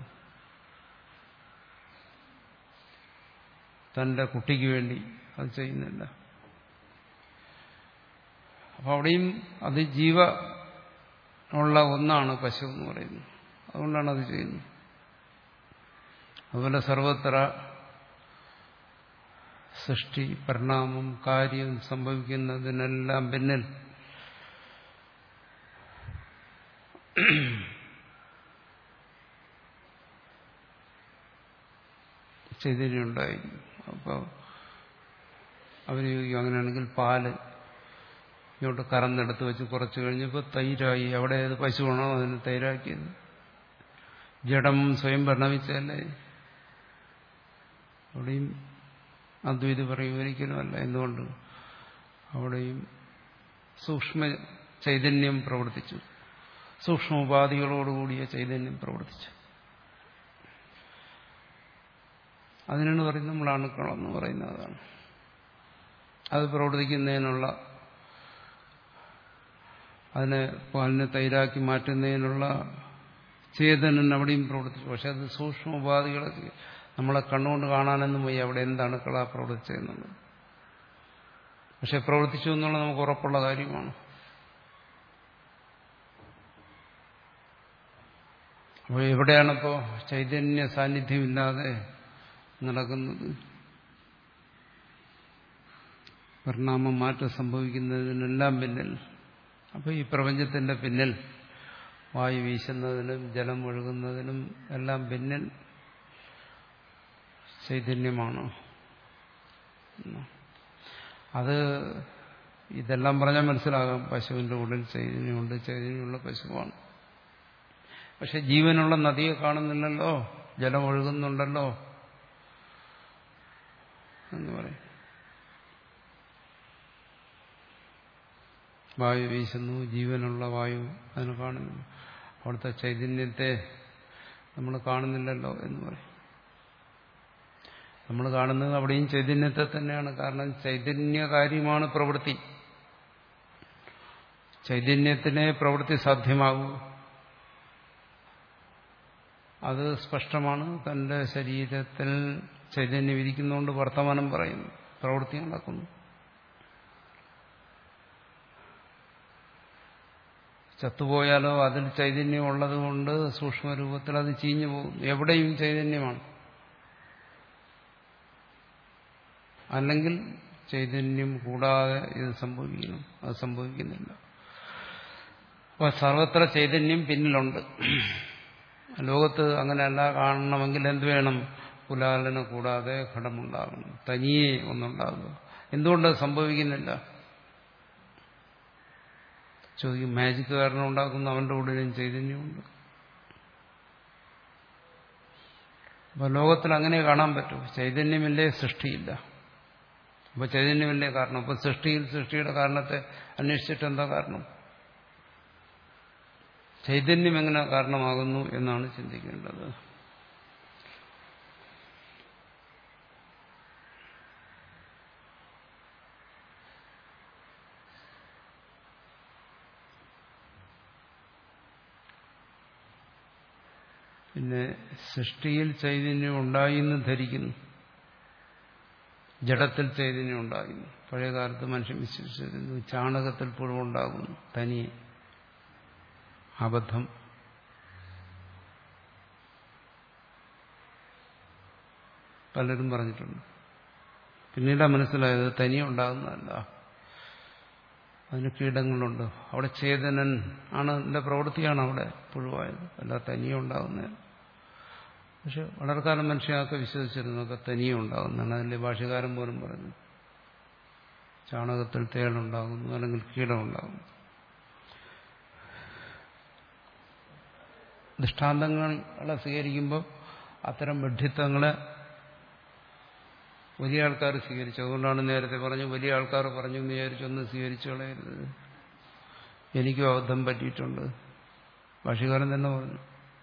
തന്റെ കുട്ടിക്ക് വേണ്ടി അത് ചെയ്യുന്നില്ല. അപ്പം അവിടെയും അത് ജീവ ഉള്ള ഒന്നാണ് പശു എന്ന് പറയുന്നത്. അതുകൊണ്ടാണ് അത് ചെയ്യുന്നത്. അതുപോലെ സർവത്ര സൃഷ്ടി, പരിണാമം, കാര്യം സംഭവിക്കുന്നതിനെല്ലാം പിന്നിൽ ചൈതന്യം ഉണ്ടായിരിക്കും. അപ്പോൾ അവർ ചോദിക്കും, അങ്ങനെയാണെങ്കിൽ പാല് ഇങ്ങോട്ട് കറന്നെടുത്ത് വെച്ച് കുറച്ച് കഴിഞ്ഞപ്പോൾ തൈരായി. അവിടെ ഏത് പശുവാണോ അതിന് തൈരാക്കിയത്? ജഡം സ്വയം പരിണമിച്ചതല്ലേ? അവിടെയും അദ്വൈതി പറയും ഒരിക്കലുമല്ല. എന്തുകൊണ്ട്? അവിടെയും സൂക്ഷ്മ ചൈതന്യം പ്രവർത്തിച്ചു, സൂക്ഷ്മ ഉപാധികളോടുകൂടിയ ചൈതന്യം പ്രവർത്തിച്ചു. അതിനാണ് പറയുന്നത് നമ്മൾ അണുക്കളെന്ന് പറയുന്നതാണ്. അത് പ്രവർത്തിക്കുന്നതിനുള്ള, അതിനെ പാലിനെ തൈരാക്കി മാറ്റുന്നതിനുള്ള ചേതനൻ അവിടെയും പ്രവർത്തിച്ചു. പക്ഷെ അത് സൂക്ഷ്മ ഉപാധികളൊക്കെ നമ്മളെ കണ്ണുകൊണ്ട് കാണാനൊന്നും പോയി അവിടെ എന്താണ് കള പ്രവർത്തിച്ചതെന്നുള്ളത്. പക്ഷെ പ്രവർത്തിച്ചു എന്നുള്ളത് നമുക്ക് ഉറപ്പുള്ള കാര്യമാണ്. അപ്പോൾ എവിടെയാണിപ്പോൾ ചൈതന്യ സാന്നിധ്യമില്ലാതെ നടക്കുന്നത്? പരിണാമം മാറ്റം സംഭവിക്കുന്നതിനെല്ലാം പിന്നിൽ, അപ്പോൾ ഈ പ്രപഞ്ചത്തിന്റെ പിന്നിൽ, വായു വീശുന്നതിനും ജലം ഒഴുകുന്നതിനും എല്ലാം പിന്നിൽ ചൈതന്യമാണ്. അത് ഇതെല്ലാം പറഞ്ഞാൽ മനസ്സിലാകാം. പശുവിന്റെ ഉള്ളിൽ ചൈതന്യമുണ്ട്, ചൈതന്യമുള്ള പശുവാണ്. പക്ഷെ ജീവനുള്ള നദിയെ കാണുന്നില്ലല്ലോ, ജലം ഒഴുകുന്നുണ്ടല്ലോ എന്ന് പറയും. വായു വീശുന്നു, ജീവനുള്ള വായു, അതിനെ കാണുന്നു. അവിടുത്തെ ചൈതന്യത്തെ നമ്മൾ കാണുന്നില്ലല്ലോ എന്ന് പറയും. നമ്മൾ കാണുന്നത് അവിടെയും ചൈതന്യത്തെ തന്നെയാണ്. കാരണം ചൈതന്യകാര്യമാണ് പ്രവൃത്തി. ചൈതന്യത്തിനെ പ്രവൃത്തി സാധ്യമാകൂ. അത് സ്പഷ്ടമാണ്. തന്റെ ശരീരത്തിൽ ചൈതന്യം ഇരിക്കുന്നതുകൊണ്ട് വർത്തമാനം പറയുന്നു, പ്രവൃത്തി നടക്കുന്നു. ചത്തുപോയാലോ അതിൽ ചൈതന്യം ഉള്ളതുകൊണ്ട് സൂക്ഷ്മരൂപത്തിൽ അത് ചീഞ്ഞു പോകും. എവിടെയും ചൈതന്യമാണ്. അല്ലെങ്കിൽ ചൈതന്യം കൂടാതെ ഇത് സംഭവിക്കണം. അത് സംഭവിക്കുന്നില്ല. അപ്പോൾ സർവത്ര ചൈതന്യം പിന്നിലുണ്ട്. ലോകത്ത് അങ്ങനെയല്ല. കാണണമെങ്കിൽ എന്ത് വേണം? കുലാലന കൂടാതെ ഘടമുണ്ടാകണം, തനിയെ ഒന്നുണ്ടാകുക. എന്തുകൊണ്ടത് സംഭവിക്കുന്നില്ല? ചോദിക്കും, മാജിക് കാരണം ഉണ്ടാക്കുന്ന അവന്റെ ഉള്ളിലും ചൈതന്യമുണ്ട്. അപ്പൊ ലോകത്തിൽ അങ്ങനെ കാണാൻ പറ്റും. ചൈതന്യമില്ലേ, സൃഷ്ടിയില്ല. അപ്പൊ ചൈതന്യമില്ലേ കാരണം. അപ്പൊ സൃഷ്ടിയിൽ സൃഷ്ടിയുടെ കാരണത്തെ അന്വേഷിച്ചിട്ട് എന്താ കാരണം? ചൈതന്യം എങ്ങനെ കാരണമാകുന്നു എന്നാണ് ചിന്തിക്കേണ്ടത്. പിന്നെ സൃഷ്ടിയിൽ ചൈതന്യം ഉണ്ടായി എന്ന് ധരിക്കുന്നു, ജഡത്തിൽ ചൈതന്യം ഉണ്ടാകുന്നു. പഴയകാലത്ത് മനുഷ്യൻ വിശ്വസിച്ചിരുന്നു ചാണകത്തിൽ പുഴുവുണ്ടാകുന്നു തനിയെ. അബദ്ധം. പലരും പറഞ്ഞിട്ടുണ്ട്. പിന്നീടാ മനസ്സിലായത് തനിയെ ഉണ്ടാകുന്നതല്ല, അതിന് കീടങ്ങളുണ്ട്. അവിടെ ചേതനൻ ആണ്, അതിന്റെ പ്രവൃത്തിയാണ് അവിടെ പുഴുവായത്, അല്ല തനിയെ ഉണ്ടാകുന്നതല്ല. പക്ഷെ വളരെ കാലം മനുഷ്യനൊക്കെ വിശ്വസിച്ചിരുന്നൊക്കെ തനിയെ ഉണ്ടാകുന്നതാണ്. അതിന്റെ ഭാഷ്യകാരൻ പോലും പറഞ്ഞു ചാണകത്തിൽ തേളുണ്ടാകുന്നു അല്ലെങ്കിൽ കീടമുണ്ടാകുന്നു. ദൃഷ്ടാന്തങ്ങളെ സ്വീകരിക്കുമ്പോൾ അത്തരം വിഡ്ഢിത്തങ്ങളെ വലിയ ആൾക്കാർ സ്വീകരിച്ചു. അതുകൊണ്ടാണ് നേരത്തെ പറഞ്ഞു വലിയ ആൾക്കാർ പറഞ്ഞു എന്ന് വിചാരിച്ചൊന്നും സ്വീകരിച്ചു കളയരുത്. എനിക്കും അബദ്ധം പറ്റിയിട്ടുണ്ട്. ഭാഷ്യകാരൻ തന്നെ പറഞ്ഞു.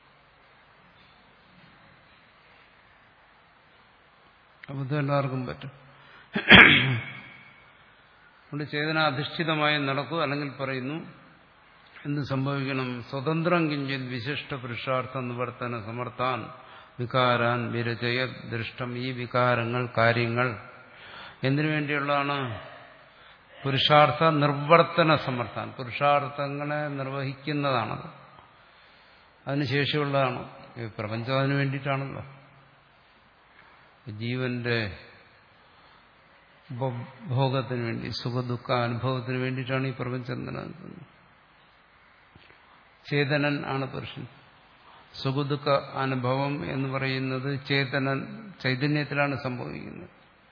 അബദ്ധം എല്ലാവർക്കും പറ്റും. അതുകൊണ്ട് ചേതനാധിഷ്ഠിതമായി നടക്കൂ. അല്ലെങ്കിൽ പറയുന്നു എന്ത് സംഭവിക്കണം? സ്വതന്ത്രം കിഞ്ചിത് വിശിഷ്ട പുരുഷാർത്ഥ നിവർത്തന സമർത്ഥാൻ വികാരാൻ വിരചയ ദൃഷ്ടം. ഈ വികാരങ്ങൾ, കാര്യങ്ങൾ എന്തിനു വേണ്ടിയുള്ളതാണ്? പുരുഷാർത്ഥ നിർവർത്തന സമർത്ഥാൻ, പുരുഷാർത്ഥങ്ങളെ നിർവഹിക്കുന്നതാണത്, അതിന് ശേഷിയുള്ളതാണ്. ഈ പ്രപഞ്ചം അതിനു വേണ്ടിയിട്ടാണല്ലോ. ജീവന്റെ ഭോഗത്തിന് വേണ്ടി, സുഖദുഃഖ അനുഭവത്തിന് വേണ്ടിയിട്ടാണ് ഈ പ്രപഞ്ചം നിലനിൽക്കുന്നത്. ചേതനൻ ആണ് പുരുഷൻ. സുഖദുഃഖ അനുഭവം എന്ന് പറയുന്നത് ചേതനൻ ചൈതന്യത്തിലാണ് സംഭവിക്കുന്നത്.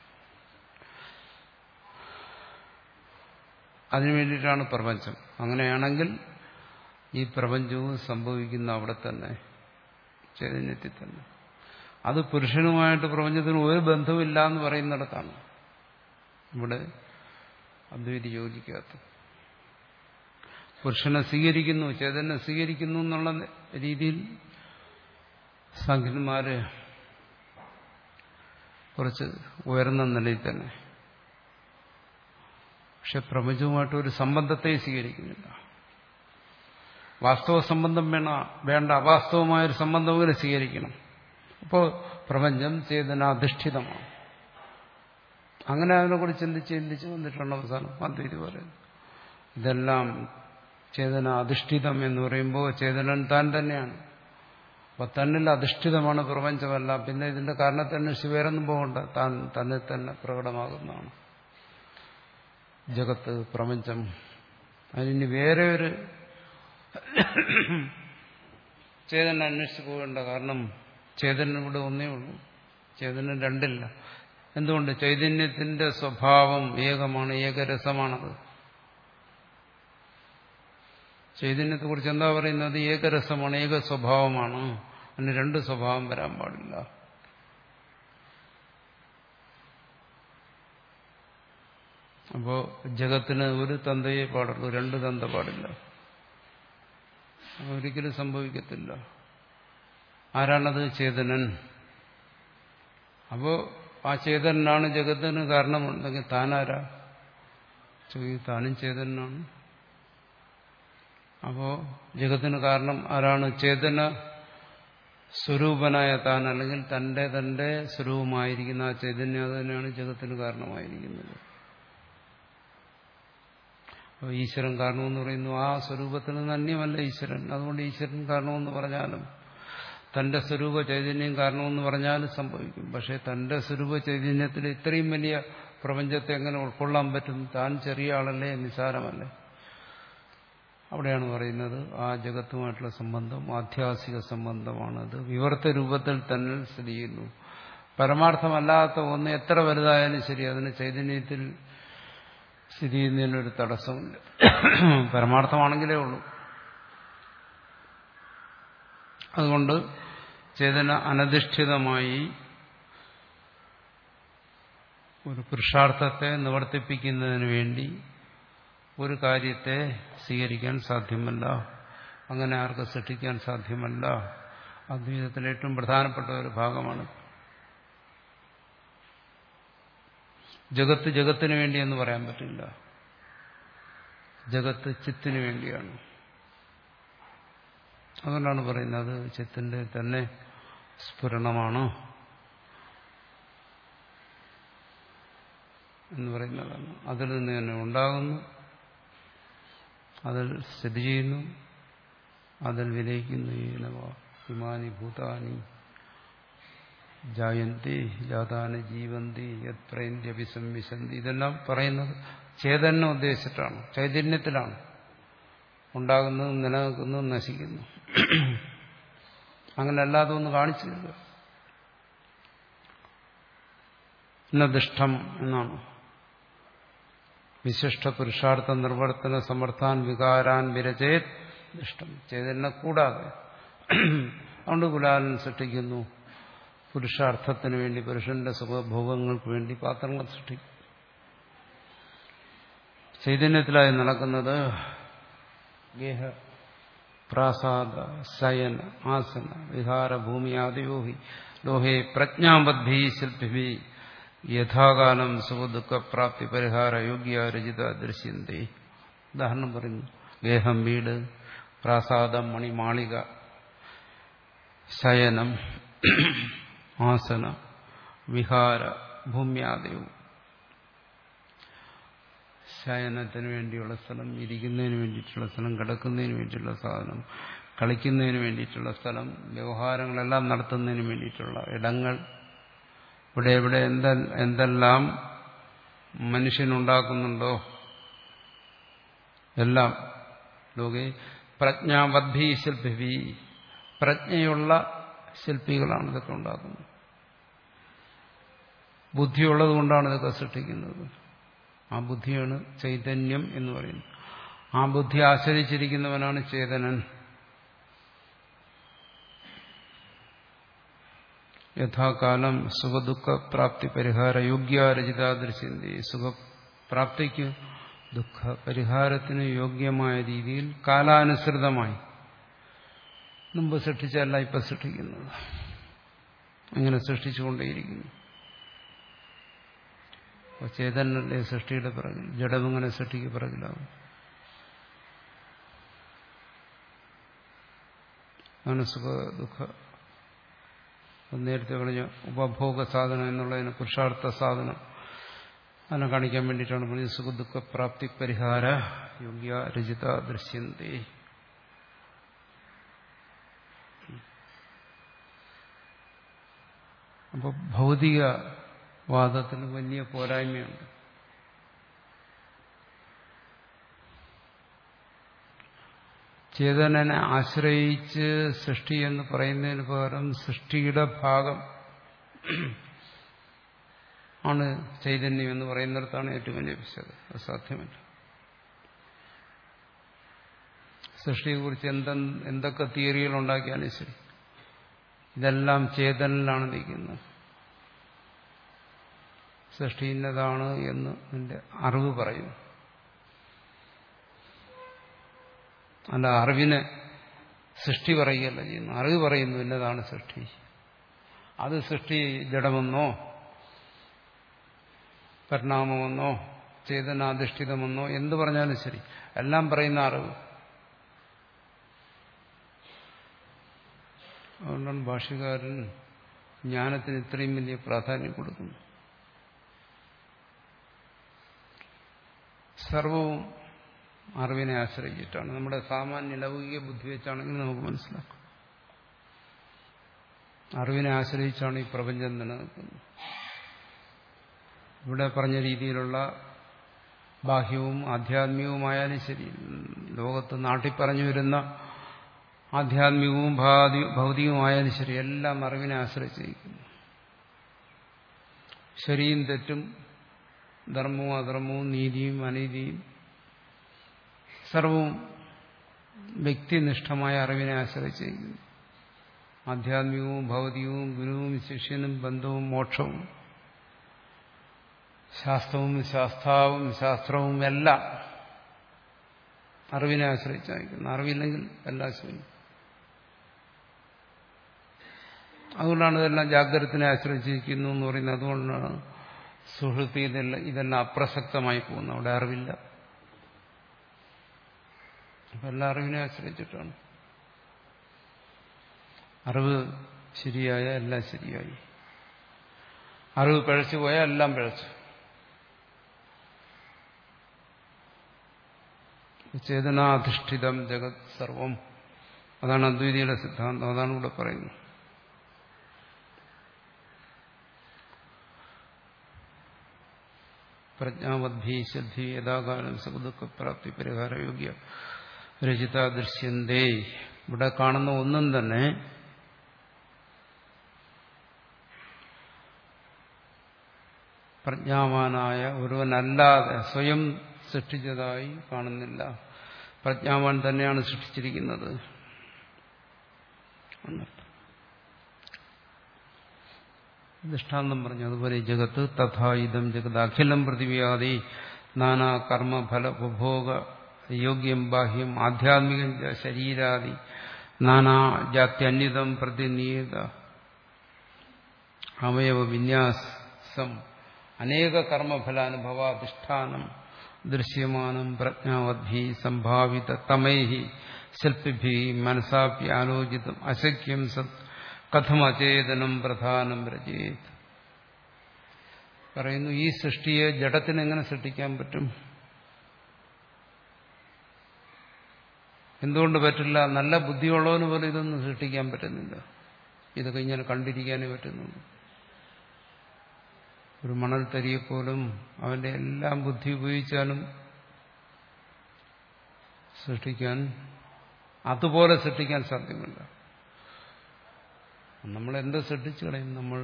അതിനു വേണ്ടിയിട്ടാണ് പ്രപഞ്ചം. അങ്ങനെയാണെങ്കിൽ ഈ പ്രപഞ്ചവും സംഭവിക്കുന്ന അവിടെ തന്നെ, ചൈതന്യത്തിൽ തന്നെ. അത് പുരുഷനുമായിട്ട് പ്രപഞ്ചത്തിന് ഒരു ബന്ധവുമില്ല എന്ന് പറയുന്നിടത്താണ് ഇവിടെ അദ്വൈതി യോജിക്കാത്ത. പുരുഷനെ സ്വീകരിക്കുന്നു, ചേതനെ സ്വീകരിക്കുന്നു എന്നുള്ള രീതിയിൽ സംഖ്യന്മാര് കുറച്ച് ഉയർന്ന നിലയിൽ തന്നെ. പക്ഷെ പ്രപഞ്ചവുമായിട്ട് ഒരു സംബന്ധത്തെ സ്വീകരിക്കുന്നില്ല. വാസ്തവ സംബന്ധം വേണ വേണ്ട, അവാസ്തവമായൊരു സംബന്ധവും സ്വീകരിക്കണം. അപ്പോൾ പ്രപഞ്ചം ചേതനാധിഷ്ഠിതമാണ്. അങ്ങനെ അതിനെക്കുറിച്ച് ചിന്തിച്ച് ചിന്തിച്ച് വന്നിട്ടുണ്ട് അവസാനം അദ്വൈതി പറയുന്നത്. ഇതെല്ലാം ചേതന അധിഷ്ഠിതം എന്ന് പറയുമ്പോൾ ചേതനൻ താൻ തന്നെയാണ്. അപ്പൊ തന്നിൽ അധിഷ്ഠിതമാണ് പ്രപഞ്ചമല്ല. പിന്നെ ഇതിന്റെ കാരണത്തന്വേഷിച്ച് വേറൊന്നും പോകണ്ട, താൻ തന്നെ തന്നെ പ്രകടമാകുന്നതാണ് ജഗത്ത്, പ്രപഞ്ചം. അതിന് വേറെ ഒരു ചേതന അന്വേഷിച്ച് പോകേണ്ട. കാരണം ചേതന ഇവിടെ ഒന്നേ ഉള്ളൂ, ചേതന രണ്ടില്ല. എന്തുകൊണ്ട്? ചൈതന്യത്തിന്റെ സ്വഭാവം ഏകമാണ്, ഏകരസമാണത്. ചൈതന്യത്തെക്കുറിച്ച് എന്താ പറയുന്നത്? ഏകരസമാണ്, ഏക സ്വഭാവമാണ്. അതിന് രണ്ട് സ്വഭാവം വരാൻ പാടില്ല. അപ്പോ ജഗത്തിന് ഒരു തന്തയെ പാടുള്ളൂ, രണ്ട് തന്ത പാടില്ല. ഒരിക്കലും സംഭവിക്കത്തില്ല. ആരാണത്? ചേതനൻ. അപ്പോ ആ ചേതനാണ് ജഗത്തിന് കാരണമുണ്ടെങ്കിൽ താനാരാ? ചോദിക്കും, താനും ചേതനാണ്. അപ്പോ ജഗത്തിന് കാരണം ആരാണ്? ചേതന സ്വരൂപനായ താൻ, അല്ലെങ്കിൽ തന്റെ തന്റെ സ്വരൂപമായിരിക്കുന്ന ആ ചൈതന്യം, അത് തന്നെയാണ് ജഗത്തിന് കാരണമായിരിക്കുന്നത്. അപ്പോൾ ഈശ്വരൻ കാരണമെന്ന് പറയുന്നു, ആ സ്വരൂപത്തിന് അന്യമല്ല ഈശ്വരൻ. അതുകൊണ്ട് ഈശ്വരൻ കാരണമെന്ന് പറഞ്ഞാലും തന്റെ സ്വരൂപ ചൈതന്യം കാരണമെന്ന് പറഞ്ഞാലും സംഭവിക്കും. പക്ഷെ തന്റെ സ്വരൂപ ചൈതന്യത്തിൽ ഇത്രയും വലിയ പ്രപഞ്ചത്തെ എങ്ങനെ ഉൾക്കൊള്ളാൻ പറ്റും? താൻ ചെറിയ ആളല്ലേ, നിസാരമല്ലേ. അവിടെയാണ് പറയുന്നത് ആ ജഗത്തുമായിട്ടുള്ള സംബന്ധം ആധ്യാസിക സംബന്ധമാണത്. വിവർത്ത രൂപത്തിൽ തന്നെ സ്ഥിതി ചെയ്യുന്നു. പരമാർത്ഥമല്ലാത്ത ഒന്ന് എത്ര വലുതായാലും ശരി, അതിന് ചൈതന്യത്തിൽ സ്ഥിതി ചെയ്യുന്നതിനൊരു തടസ്സമില്ല. പരമാർത്ഥമാണെങ്കിലേ ഉള്ളൂ. അതുകൊണ്ട് ചേതന അനധിഷ്ഠിതമായി ഒരു പുരുഷാർത്ഥത്തെ നിവർത്തിപ്പിക്കുന്നതിന് വേണ്ടി ഒരു കാര്യത്തെ സ്വീകരിക്കാൻ സാധ്യമല്ല. അങ്ങനെ ആർക്ക് സൃഷ്ടിക്കാൻ സാധ്യമല്ല. അദ്വൈതത്തിലെ ഏറ്റവും പ്രധാനപ്പെട്ട ഒരു ഭാഗമാണ്. ജഗത്ത് ജഗത്തിന് വേണ്ടിയെന്ന് പറയാൻ പറ്റില്ല. ജഗത്ത് ചിത്തിന് വേണ്ടിയാണ്. അതുകൊണ്ടാണ് പറയുന്നത് ചിത്തിന്റെ തന്നെ സ്ഫുരണമാണ് എന്ന് പറയുന്നതാണ്. അതിൽ നിന്ന് തന്നെ ഉണ്ടാകുന്നു, അതിൽ സ്ഥിതി ചെയ്യുന്നു, അതിൽ വിലയിക്കുന്നു. ഹിമാനി ഭൂതാനി ജായന്തി ജാതാനി ജീവന്തി യത് പ്രൈന്ത്യഭിസംവിശന്തി. ഇതെല്ലാം പറയുന്നത് ചേതനെ ഉദ്ദേശിച്ചിട്ടാണ്, ചൈതന്യത്തിലാണ് ഉണ്ടാകുന്നതും നിലനിൽക്കുന്നതും നശിക്കുന്നു. അങ്ങനെ അല്ലാതെ ഒന്ന് കാണിച്ചു തരിക. ദുഷ്ടം എന്നാണ് വിശിഷ്ട പുരുഷാർത്ഥ നിർവർത്തന സമർത്ഥാൻ വികാരാൻ വിരചേത് ദുഷ്ടം. ചേതനെ കൂടാതെ. അതുകൊണ്ട് കുലാലൻ സൃഷ്ടിക്കുന്നു. പുരുഷാർത്ഥത്തിന് വേണ്ടി, പുരുഷന്റെ സുഖഭോഗങ്ങൾക്ക് വേണ്ടി പാത്രങ്ങൾ സൃഷ്ടിക്കും. ചൈതന്യത്തിലായി നടക്കുന്നത് ഗേഹ പ്രാസാദ ശയന ആസന വിഹാര ഭൂമി ആദിയോഹി ലോഹേ പ്രജ്ഞാബദ്ധി ശില്പി യഥാകാലം സുഖദുഃഖപ്രാപ്തി പരിഹാര യോഗ്യ രചിത ദൃശ്യന്തേ. ഉദാഹരണം പറയുന്നു. ഗേഹം വീട്, പ്രാസാദം മണിമാളിക, ശയനം ആസന വിഹാര ഭൂമ്യാദയോ. ശയനത്തിന് വേണ്ടിയുള്ള സ്ഥലം, ഇരിക്കുന്നതിന് വേണ്ടിയിട്ടുള്ള സ്ഥലം, കിടക്കുന്നതിന് വേണ്ടിയിട്ടുള്ള സാധനം, കളിക്കുന്നതിന് വേണ്ടിയിട്ടുള്ള സ്ഥലം, വ്യവഹാരങ്ങളെല്ലാം നടത്തുന്നതിന് വേണ്ടിയിട്ടുള്ള ഇടങ്ങൾ, ഇവിടെ ഇവിടെ എന്ത എന്തെല്ലാം മനുഷ്യനുണ്ടാക്കുന്നുണ്ടോ എല്ലാം ലോകെ പ്രജ്ഞാവദ്ധി ശില്പി, പ്രജ്ഞയുള്ള ശില്പികളാണ് ഇതൊക്കെ ഉണ്ടാക്കുന്നത്. ബുദ്ധിയുള്ളത് കൊണ്ടാണ് ഇതൊക്കെ സൃഷ്ടിക്കുന്നത്. ആ ബുദ്ധിയാണ് ചൈതന്യം എന്ന് പറയുന്നത്. ആ ബുദ്ധി ആശ്രയിച്ചിരിക്കുന്നവനാണ് ചേതനൻ. യഥാകാലം സുഖദുഃഖ പ്രാപ്തി പരിഹാര യോഗ്യരചിതാദൃശ്യന്തി, സുഖപ്രാപ്തിക്ക് ദുഃഖ പരിഹാരത്തിന് യോഗ്യമായ രീതിയിൽ കാലാനുസൃതമായി മുമ്പ് സൃഷ്ടിച്ചല്ല ഇപ്പം സൃഷ്ടിക്കുന്നത്. അങ്ങനെ സൃഷ്ടിച്ചുകൊണ്ടേയിരിക്കുന്നു. അപ്പോൾ ചേതനല്ലേ സൃഷ്ടിയുടെ പിറകിൽ, ജഡമിങ്ങനെ സൃഷ്ടിക്ക് പിറകിലാവും. അങ്ങനെ സുഖ ദുഃഖ നേരത്തെ പറഞ്ഞ ഉപഭോഗ സാധനം എന്നുള്ളതിന് പുരുഷാർത്ഥ സാധനം അതിനെ കാണിക്കാൻ വേണ്ടിയിട്ടാണ് പറഞ്ഞത് സുഖ ദുഃഖ പ്രാപ്തി പരിഹാര യോഗ്യ രചിത ദൃശ്യന്തേ. അപ്പോൾ ഭൗതികവാദത്തിന് വലിയ പോരായ്മയുണ്ട്. ചേതനനെ ആശ്രയിച്ച് സൃഷ്ടി എന്ന് പറയുന്നതിന് പകരം സൃഷ്ടിയുടെ ഭാഗം ആണ് ചൈതന്യം എന്ന് പറയുന്നിടത്താണ് ഏറ്റവും വലിയ പിശക്. അത് സാധ്യമല്ല. സൃഷ്ടിയെക്കുറിച്ച് എന്ത എന്തൊക്കെ തിയറികൾ ഉണ്ടാക്കിയാലും ശരി, ഇതെല്ലാം ചേതനിലാണ് നിൽക്കുന്നത്. സൃഷ്ടി ഇന്നതാണ് എന്ന് നിന്റെ അറിവ് പറയുന്നു. അല്ല, അറിവിനെ സൃഷ്ടി പറയുകയല്ല ചെയ്യുന്നു. അറിവ് പറയുന്നു ഇന്നതാണ് സൃഷ്ടി. അത് സൃഷ്ടി ജഡമെന്നോ പരിണാമമെന്നോ ചേതനാധിഷ്ഠിതമെന്നോ എന്ത് പറഞ്ഞാലും ശരി, എല്ലാം പറയുന്ന അറിവ്. അതുകൊണ്ടാണ് ഭാഷ്യകാരൻ ജ്ഞാനത്തിന് ഇത്രയും വലിയ പ്രാധാന്യം കൊടുക്കുന്നു. സർവവും അറിവിനെ ആശ്രയിച്ചിട്ടാണ്. നമ്മുടെ സാമാന്യ ലൗകിക ബുദ്ധി വെച്ചാണെങ്കിൽ നമുക്ക് മനസ്സിലാക്കാം. അറിവിനെ ആശ്രയിച്ചാണ് ഈ പ്രപഞ്ചം നിലനിൽക്കുന്നത്. ഇവിടെ പറഞ്ഞ രീതിയിലുള്ള ബാഹ്യവും ആധ്യാത്മികവുമായാലും ശരി, ലോകത്ത് നാട്ടിൽ പറഞ്ഞു വരുന്ന ആധ്യാത്മികവും ഭൗതികവുമായാലും ശരി, എല്ലാം അറിവിനെ ആശ്രയിച്ചിരിക്കുന്നു. ശരിയും തെറ്റും, ധർമ്മവും അധർമ്മവും, നീതിയും അനീതിയും സർവവും വ്യക്തിനിഷ്ഠമായ അറിവിനെ ആശ്രയിച്ചിരിക്കുന്നു. ആധ്യാത്മികവും ഭൗതികവും ഗുരുവും ശിഷ്യനും ബന്ധവും മോക്ഷവും ശാസ്ത്രവും ശാസ്താവും ശാസ്ത്രവും എല്ലാം അറിവിനെ ആശ്രയിച്ചായിരിക്കുന്നു. അറിവില്ലെങ്കിൽ എല്ലാം ശൂന്യം. അതുകൊണ്ടാണ് ഇതെല്ലാം ജാഗ്രതത്തിനെ ആശ്രയിച്ചിരിക്കുന്നു എന്ന് പറയുന്നത്. അതുകൊണ്ടാണ് സുഹൃത്തി ഇതെല്ലാം ഇതെല്ലാം അപ്രസക്തമായി പോകുന്നത്. അവിടെ അറിവില്ല. അപ്പം എല്ലാ അറിവിനെ ആശ്രയിച്ചിട്ടാണ്. അറിവ് ശരിയായ എല്ലാം ശരിയായി, അറിവ് പിഴച്ചു പോയാൽ എല്ലാം പിഴച്ചു. ചേതനാധിഷ്ഠിതം ജഗത് സർവം, അതാണ് അദ്വൈതിയുടെ സിദ്ധാന്തം. അതാണ് ഇവിടെ പറയുന്നത്. പ്രജ്ഞാവദ്ധി ശ്രദ്ധി യഥാകാലം സുഖദുഃഖ പ്രാപ്തി പരിഹാര യോഗ്യ രചിത ദൃശ്യന്തേ. ഇവിടെ കാണുന്ന ഒന്നും തന്നെ പ്രജ്ഞാവാനായ ഒരുവനല്ലാതെ സ്വയം സൃഷ്ടിച്ചതായി കാണുന്നില്ല. പ്രജ്ഞാവാൻ തന്നെയാണ് സൃഷ്ടിച്ചിരിക്കുന്നത്. ദൃഷ്ടാന്തം പറഞ്ഞു. അതുപോലെ ജഗത്ത് തഥാ ഇതം ജഗത് അഖിലം പൃഥിവ്യാദി നാനാ കർമ്മ ഫല ഉപഭോഗ യോഗ്യം ബാഹ്യം ആധ്യാത്മികം ശരീരാദി നാനാ ജാത്യന്യതം പ്രതിനിയത അവയവ വിന്യാസം അനേക കർമ്മഫലാനുഭവാധിഷ്ഠാനം ദൃശ്യമാനം പ്രജ്ഞാവദ്ധി സംഭാവിത തമൈഹി ശില്പിഭി മനസാപി ആലോചിതം അശക്യം സത് കഥമചേതനം പ്രധാനം രചയത്. പറയുന്നു, ഈ സൃഷ്ടിയെ ജഡത്തിന് എങ്ങനെ സൃഷ്ടിക്കാൻ പറ്റും? എന്തുകൊണ്ട് പറ്റില്ല? നല്ല ബുദ്ധിയുള്ളവന് പോലും ഇതൊന്നും സൃഷ്ടിക്കാൻ പറ്റുന്നില്ല. ഇതൊക്കെ ഇങ്ങനെ കണ്ടിരിക്കാനേ പറ്റുന്നുള്ളൂ. ഒരു മണൽ തരിയെപ്പോലും അവന്റെ എല്ലാം ബുദ്ധി ഉപയോഗിച്ചാലും സൃഷ്ടിക്കാൻ, അതുപോലെ സൃഷ്ടിക്കാൻ സാധ്യമല്ല. നമ്മൾ എന്ത് സൃഷ്ടിച്ചു കളയും? നമ്മൾ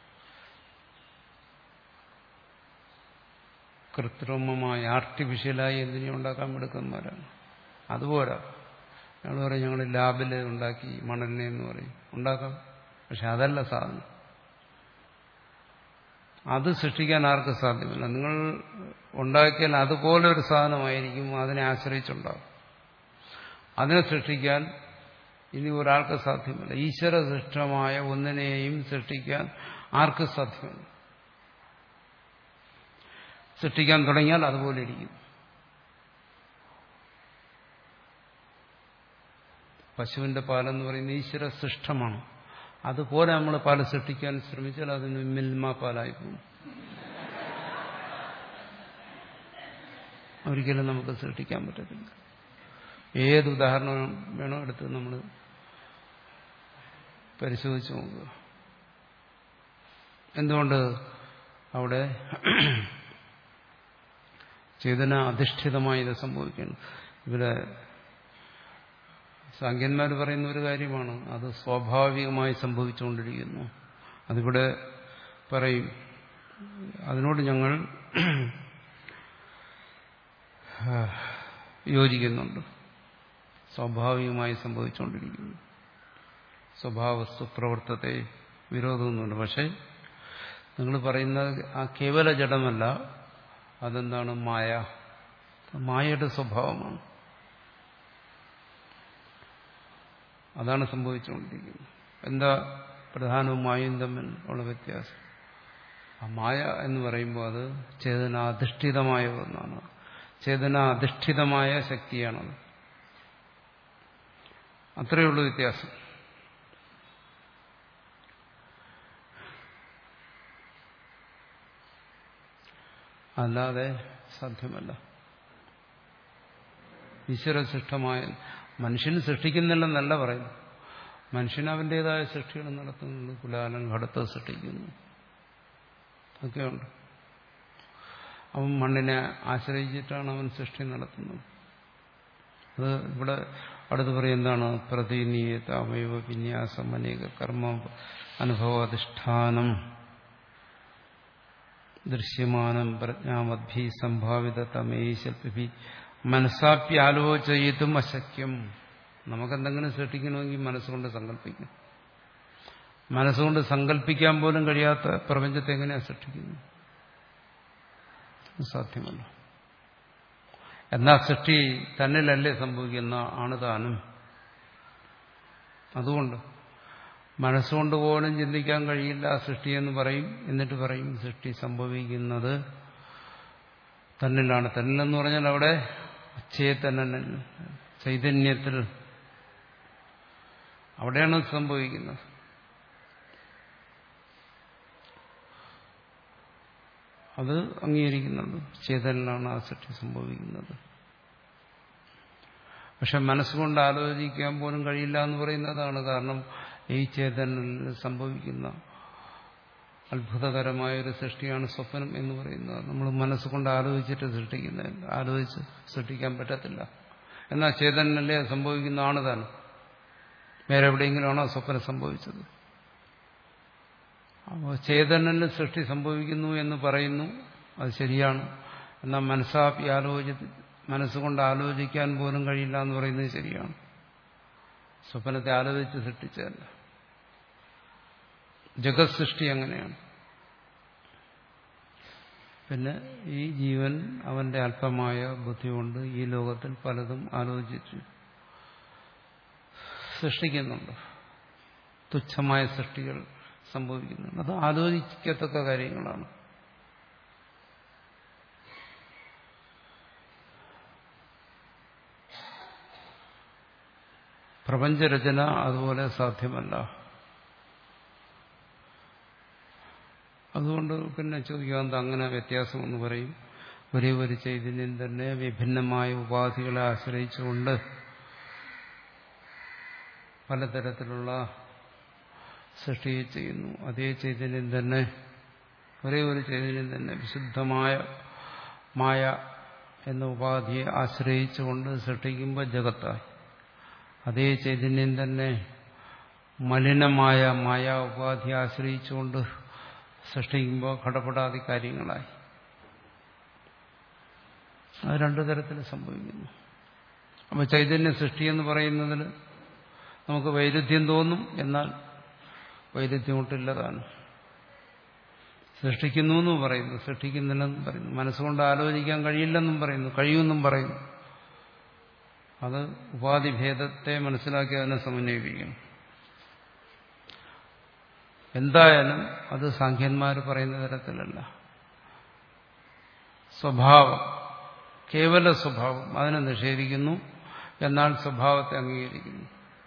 കൃത്രിമമായി ആർട്ടിഫിഷ്യലായി എന്തിനെ ഉണ്ടാക്കാൻ എടുക്കുന്നവരാണ്. അതുപോലെ ഞങ്ങൾ പറയും ഞങ്ങൾ ലാബിൽ ഉണ്ടാക്കി മണലിനെ എന്ന് പറയും. ഉണ്ടാക്കാം, പക്ഷെ അതല്ല സാധനം. അത് സൃഷ്ടിക്കാൻ ആർക്കും സാധ്യമല്ല. നിങ്ങൾ ഉണ്ടാക്കിയാൽ അതുപോലെ ഒരു സാധനമായിരിക്കും, അതിനെ ആശ്രയിച്ചുണ്ടാകും. അതിനെ സൃഷ്ടിക്കാൻ ഇനി ഒരാൾക്ക് സാധ്യമല്ല. ഈശ്വര സൃഷ്ടമായ ഒന്നിനെയും സൃഷ്ടിക്കാൻ ആർക്കും സാധ്യമല്ല. സൃഷ്ടിക്കാൻ തുടങ്ങിയാൽ അതുപോലെ ഇരിക്കും. പശുവിന്റെ പാലെന്ന് പറയുന്നത് ഈശ്വര സൃഷ്ടമാണ്. അതുപോലെ നമ്മൾ പാല് സൃഷ്ടിക്കാൻ ശ്രമിച്ചാൽ അതിന് മിൽമ പാലായി പോകും. ഒരിക്കലും നമുക്ക് സൃഷ്ടിക്കാൻ പറ്റത്തില്ല. ഏത് ഉദാഹരണം വേണോ എടുത്ത് നമ്മൾ പരിശോധിച്ച് നോക്കുക. എന്തുകൊണ്ട്? അവിടെ ചേതന അധിഷ്ഠിതമായി ഇത് സംഭവിക്കുന്നു. ഇവിടെ സാങ്കേന്മാർ പറയുന്ന ഒരു കാര്യമാണ്, അത് സ്വാഭാവികമായി സംഭവിച്ചുകൊണ്ടിരിക്കുന്നു. അതിവിടെ പറയും. അതിനോട് ഞങ്ങൾ യോജിക്കുന്നുണ്ട്. സ്വാഭാവികമായി സംഭവിച്ചുകൊണ്ടിരിക്കുന്നു. സ്വഭാവസ്തു പ്രവർത്തത്തെ വിരോധമൊന്നുമില്ല. പക്ഷെ നിങ്ങൾ പറയുന്നത് ആ കേവല ജഡമല്ല, അതെന്താണ്? മായ. മായയുടെ സ്വഭാവമാണ്. അതാണ് സംഭവിച്ചുകൊണ്ടിരിക്കുന്നത്. എന്താ പ്രധാനവും മായയും തമ്മിൽ ഉള്ള വ്യത്യാസം? ആ മായ എന്ന് പറയുമ്പോൾ അത് ചേതനാധിഷ്ഠിതമായ ഒന്നാണ്. ചേതനാധിഷ്ഠിതമായ ശക്തിയാണത്. അത്രയുള്ള വ്യത്യാസം. അല്ലാതെ സാധ്യമല്ല. ഈശ്വരസൃഷ്ടമായ മനുഷ്യൻ സൃഷ്ടിക്കുന്നില്ലെന്നല്ല പറയുന്നു. മനുഷ്യൻ അവന്റേതായ സൃഷ്ടികൾ നടത്തുന്നുണ്ട്. കുലാലൻ ഘടത്തെ സൃഷ്ടിക്കുന്നു, ഒക്കെയുണ്ട്. അവൻ മണ്ണിനെ ആശ്രയിച്ചിട്ടാണ് അവൻ സൃഷ്ടി നടത്തുന്നത്. അത് ഇവിടെ അടുത്ത് പറയും എന്താണ്? പ്രതിനിയത അവയവ വിന്യാസം അനേക കർമ്മ അനുഭവാധിഷ്ഠാനം ദൃശ്യമാനം പ്രജ്ഞാമദ്ഭി സംഭാവിത തമേശൽപി മനസ്സാപ്യാലോചയിതും അശക്യം. നമുക്കെന്തെങ്കിലും സൃഷ്ടിക്കണമെങ്കിൽ മനസ്സുകൊണ്ട് സങ്കല്പിക്കും. മനസ്സുകൊണ്ട് സങ്കല്പിക്കാൻ പോലും കഴിയാത്ത പ്രപഞ്ചത്തെ എങ്ങനെയാണ് സൃഷ്ടിക്കുന്നത്? സാധ്യമല്ല. എന്നാ സൃഷ്ടി തന്നിലല്ലേ സംഭവിക്കുന്ന ആണ് താനും. അതുകൊണ്ട് മനസ്സുകൊണ്ട് പോലും ചിന്തിക്കാൻ കഴിയില്ല സൃഷ്ടിയെന്ന് പറയും. എന്നിട്ട് പറയും സൃഷ്ടി സംഭവിക്കുന്നത് തന്നിലാണ്. തന്നിലെന്ന് പറഞ്ഞാൽ അവിടെ ചേതനൻ, ചൈതന്യത്തിൽ, അവിടെയാണ് സംഭവിക്കുന്നത്. അത് അംഗീകരിക്കുന്നുണ്ട്. ചേതനിലാണ് ആ സൃഷ്ടി സംഭവിക്കുന്നത്. പക്ഷെ മനസ്സുകൊണ്ട് ആലോചിക്കാൻ പോലും കഴിയില്ല എന്ന് പറയുന്നതാണ്. കാരണം ഈ ചേതനിൽ സംഭവിക്കുന്ന അത്ഭുതകരമായൊരു സൃഷ്ടിയാണ് സ്വപ്നം എന്ന് പറയുന്നത്. നമ്മൾ മനസ്സുകൊണ്ട് ആലോചിച്ചിട്ട് സൃഷ്ടിക്കുന്നില്ല. ആലോചിച്ച് സൃഷ്ടിക്കാൻ പറ്റത്തില്ല. എന്നാൽ ചേതനല്ലേ സംഭവിക്കുന്നതാണ് താൻ. വേറെ എവിടെയെങ്കിലുമാണോ സ്വപ്നം സംഭവിച്ചത്? അപ്പോൾ ചേതനന് സൃഷ്ടി സംഭവിക്കുന്നു എന്ന് പറയുന്നു, അത് ശരിയാണ്. എന്നാൽ മനസ്സാപ്പി ആലോചി മനസ്സുകൊണ്ട് ആലോചിക്കാൻ പോലും കഴിയില്ല എന്ന് പറയുന്നത് ശരിയാണ്. സ്വപ്നത്തെ ആലോചിച്ച് സൃഷ്ടിച്ചതല്ല. ജഗത് സൃഷ്ടി അങ്ങനെയാണ്. പിന്നെ ഈ ജീവൻ അവന്റെ അല്പമായ ബുദ്ധി കൊണ്ട് ഈ ലോകത്തിൽ പലതും ആലോചിച്ച് സൃഷ്ടിക്കുന്നുണ്ട്. തുച്ഛമായ സൃഷ്ടികൾ സംഭവിക്കുന്നുണ്ട്. അത് ആലോചിക്കത്തക്ക കാര്യങ്ങളാണ്. പ്രപഞ്ചരചന അതുപോലെ സാധ്യമല്ല. അതുകൊണ്ട് പിന്നെ ചോദിക്കാൻ അങ്ങനെ വ്യത്യാസമെന്ന് പറയും. ഒരേ ഒരു ചൈതന്യം തന്നെ വിഭിന്നമായ ഉപാധികളെ ആശ്രയിച്ചുകൊണ്ട് പലതരത്തിലുള്ള സൃഷ്ടിയെ ചെയ്യുന്നു. അതേ ചൈതന്യം തന്നെ, ഒരേ ഒരു ചൈതന്യം തന്നെ വിശുദ്ധമായ മായ എന്ന ഉപാധിയെ ആശ്രയിച്ചുകൊണ്ട് സൃഷ്ടിക്കുമ്പോൾ ജഗത്തായി. അതേ ചൈതന്യം തന്നെ മലിനമായ മായ ഉപാധിയെ ആശ്രയിച്ചുകൊണ്ട് സൃഷ്ടിക്കുമ്പോൾ ഘടപടാദി കാര്യങ്ങളായി. അത് രണ്ടു തരത്തിൽ സംഭവിക്കുന്നു. അപ്പോൾ ചൈതന്യ സൃഷ്ടി എന്ന് പറയുന്നതിൽ നമുക്ക് വൈരുദ്ധ്യം തോന്നും. എന്നാൽ വൈരുദ്ധ്യം കൊണ്ടില്ലതാണ്. സൃഷ്ടിക്കുന്നു എന്നും പറയുന്നു, സൃഷ്ടിക്കുന്നില്ലെന്നും പറയുന്നു, മനസ്സുകൊണ്ട് ആലോചിക്കാൻ കഴിയില്ലെന്നും പറയുന്നു, കഴിയുമെന്നും പറയുന്നു. അത് ഉപാധിഭേദത്തെ മനസ്സിലാക്കി അതിനെ സമന്വയിപ്പിക്കണം. എന്തായാലും അത് സാഖ്യന്മാർ പറയുന്ന തരത്തിലല്ല. സ്വഭാവം, കേവല സ്വഭാവം അതിനെ നിഷേധിക്കുന്നു, എന്നാൽ സ്വഭാവത്തെ അംഗീകരിക്കുന്നു.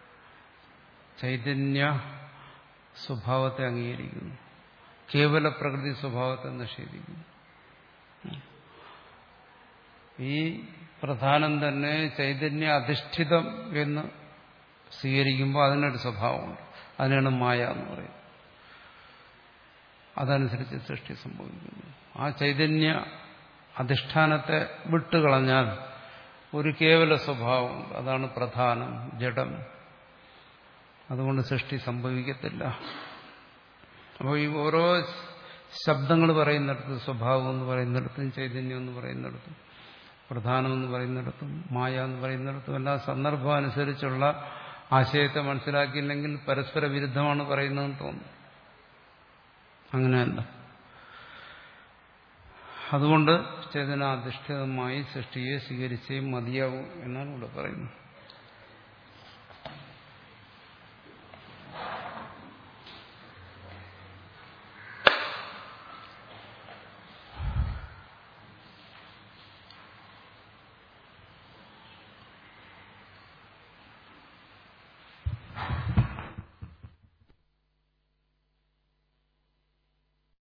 ചൈതന്യ സ്വഭാവത്തെ അംഗീകരിക്കുന്നു, കേവല പ്രകൃതി സ്വഭാവത്തെ നിഷേധിക്കുന്നു. ഈ പ്രധാനം തന്നെ ചൈതന്യ അധിഷ്ഠിതം എന്ന് സ്വീകരിക്കുമ്പോൾ അതിനൊരു സ്വഭാവമുണ്ട്. അതിനാണ് മായ എന്ന് പറയുന്നത്. അതനുസരിച്ച് സൃഷ്ടി സംഭവിക്കുന്നു. ആ ചൈതന്യ അധിഷ്ഠാനത്തെ വിട്ടുകളഞ്ഞാൽ ഒരു കേവല സ്വഭാവമുണ്ട്. അതാണ് പ്രധാനം, ജഡം. അതുകൊണ്ട് സൃഷ്ടി സംഭവിക്കത്തില്ല. അപ്പോൾ ഈ ഓരോ ശബ്ദങ്ങൾ പറയുന്നിടത്തും, സ്വഭാവം എന്ന് പറയുന്നിടത്തും, ചൈതന്യം എന്ന് പറയുന്നിടത്തും, പ്രധാനം എന്ന് പറയുന്നിടത്തും, മായ എന്ന് പറയുന്നിടത്തും എല്ലാം സന്ദർഭം അനുസരിച്ചുള്ള ആശയത്തെ മനസ്സിലാക്കിയില്ലെങ്കിൽ പരസ്പര വിരുദ്ധമാണ് പറയുന്നതെന്ന് തോന്നും. അങ്ങനെയല്ല. അതുകൊണ്ട് ചേതനാധിഷ്ഠിതമായി സൃഷ്ടിയെ സ്വീകരിച്ചേ മതിയാവൂ എന്നാണ് ഇവിടെ പറയുന്നത്.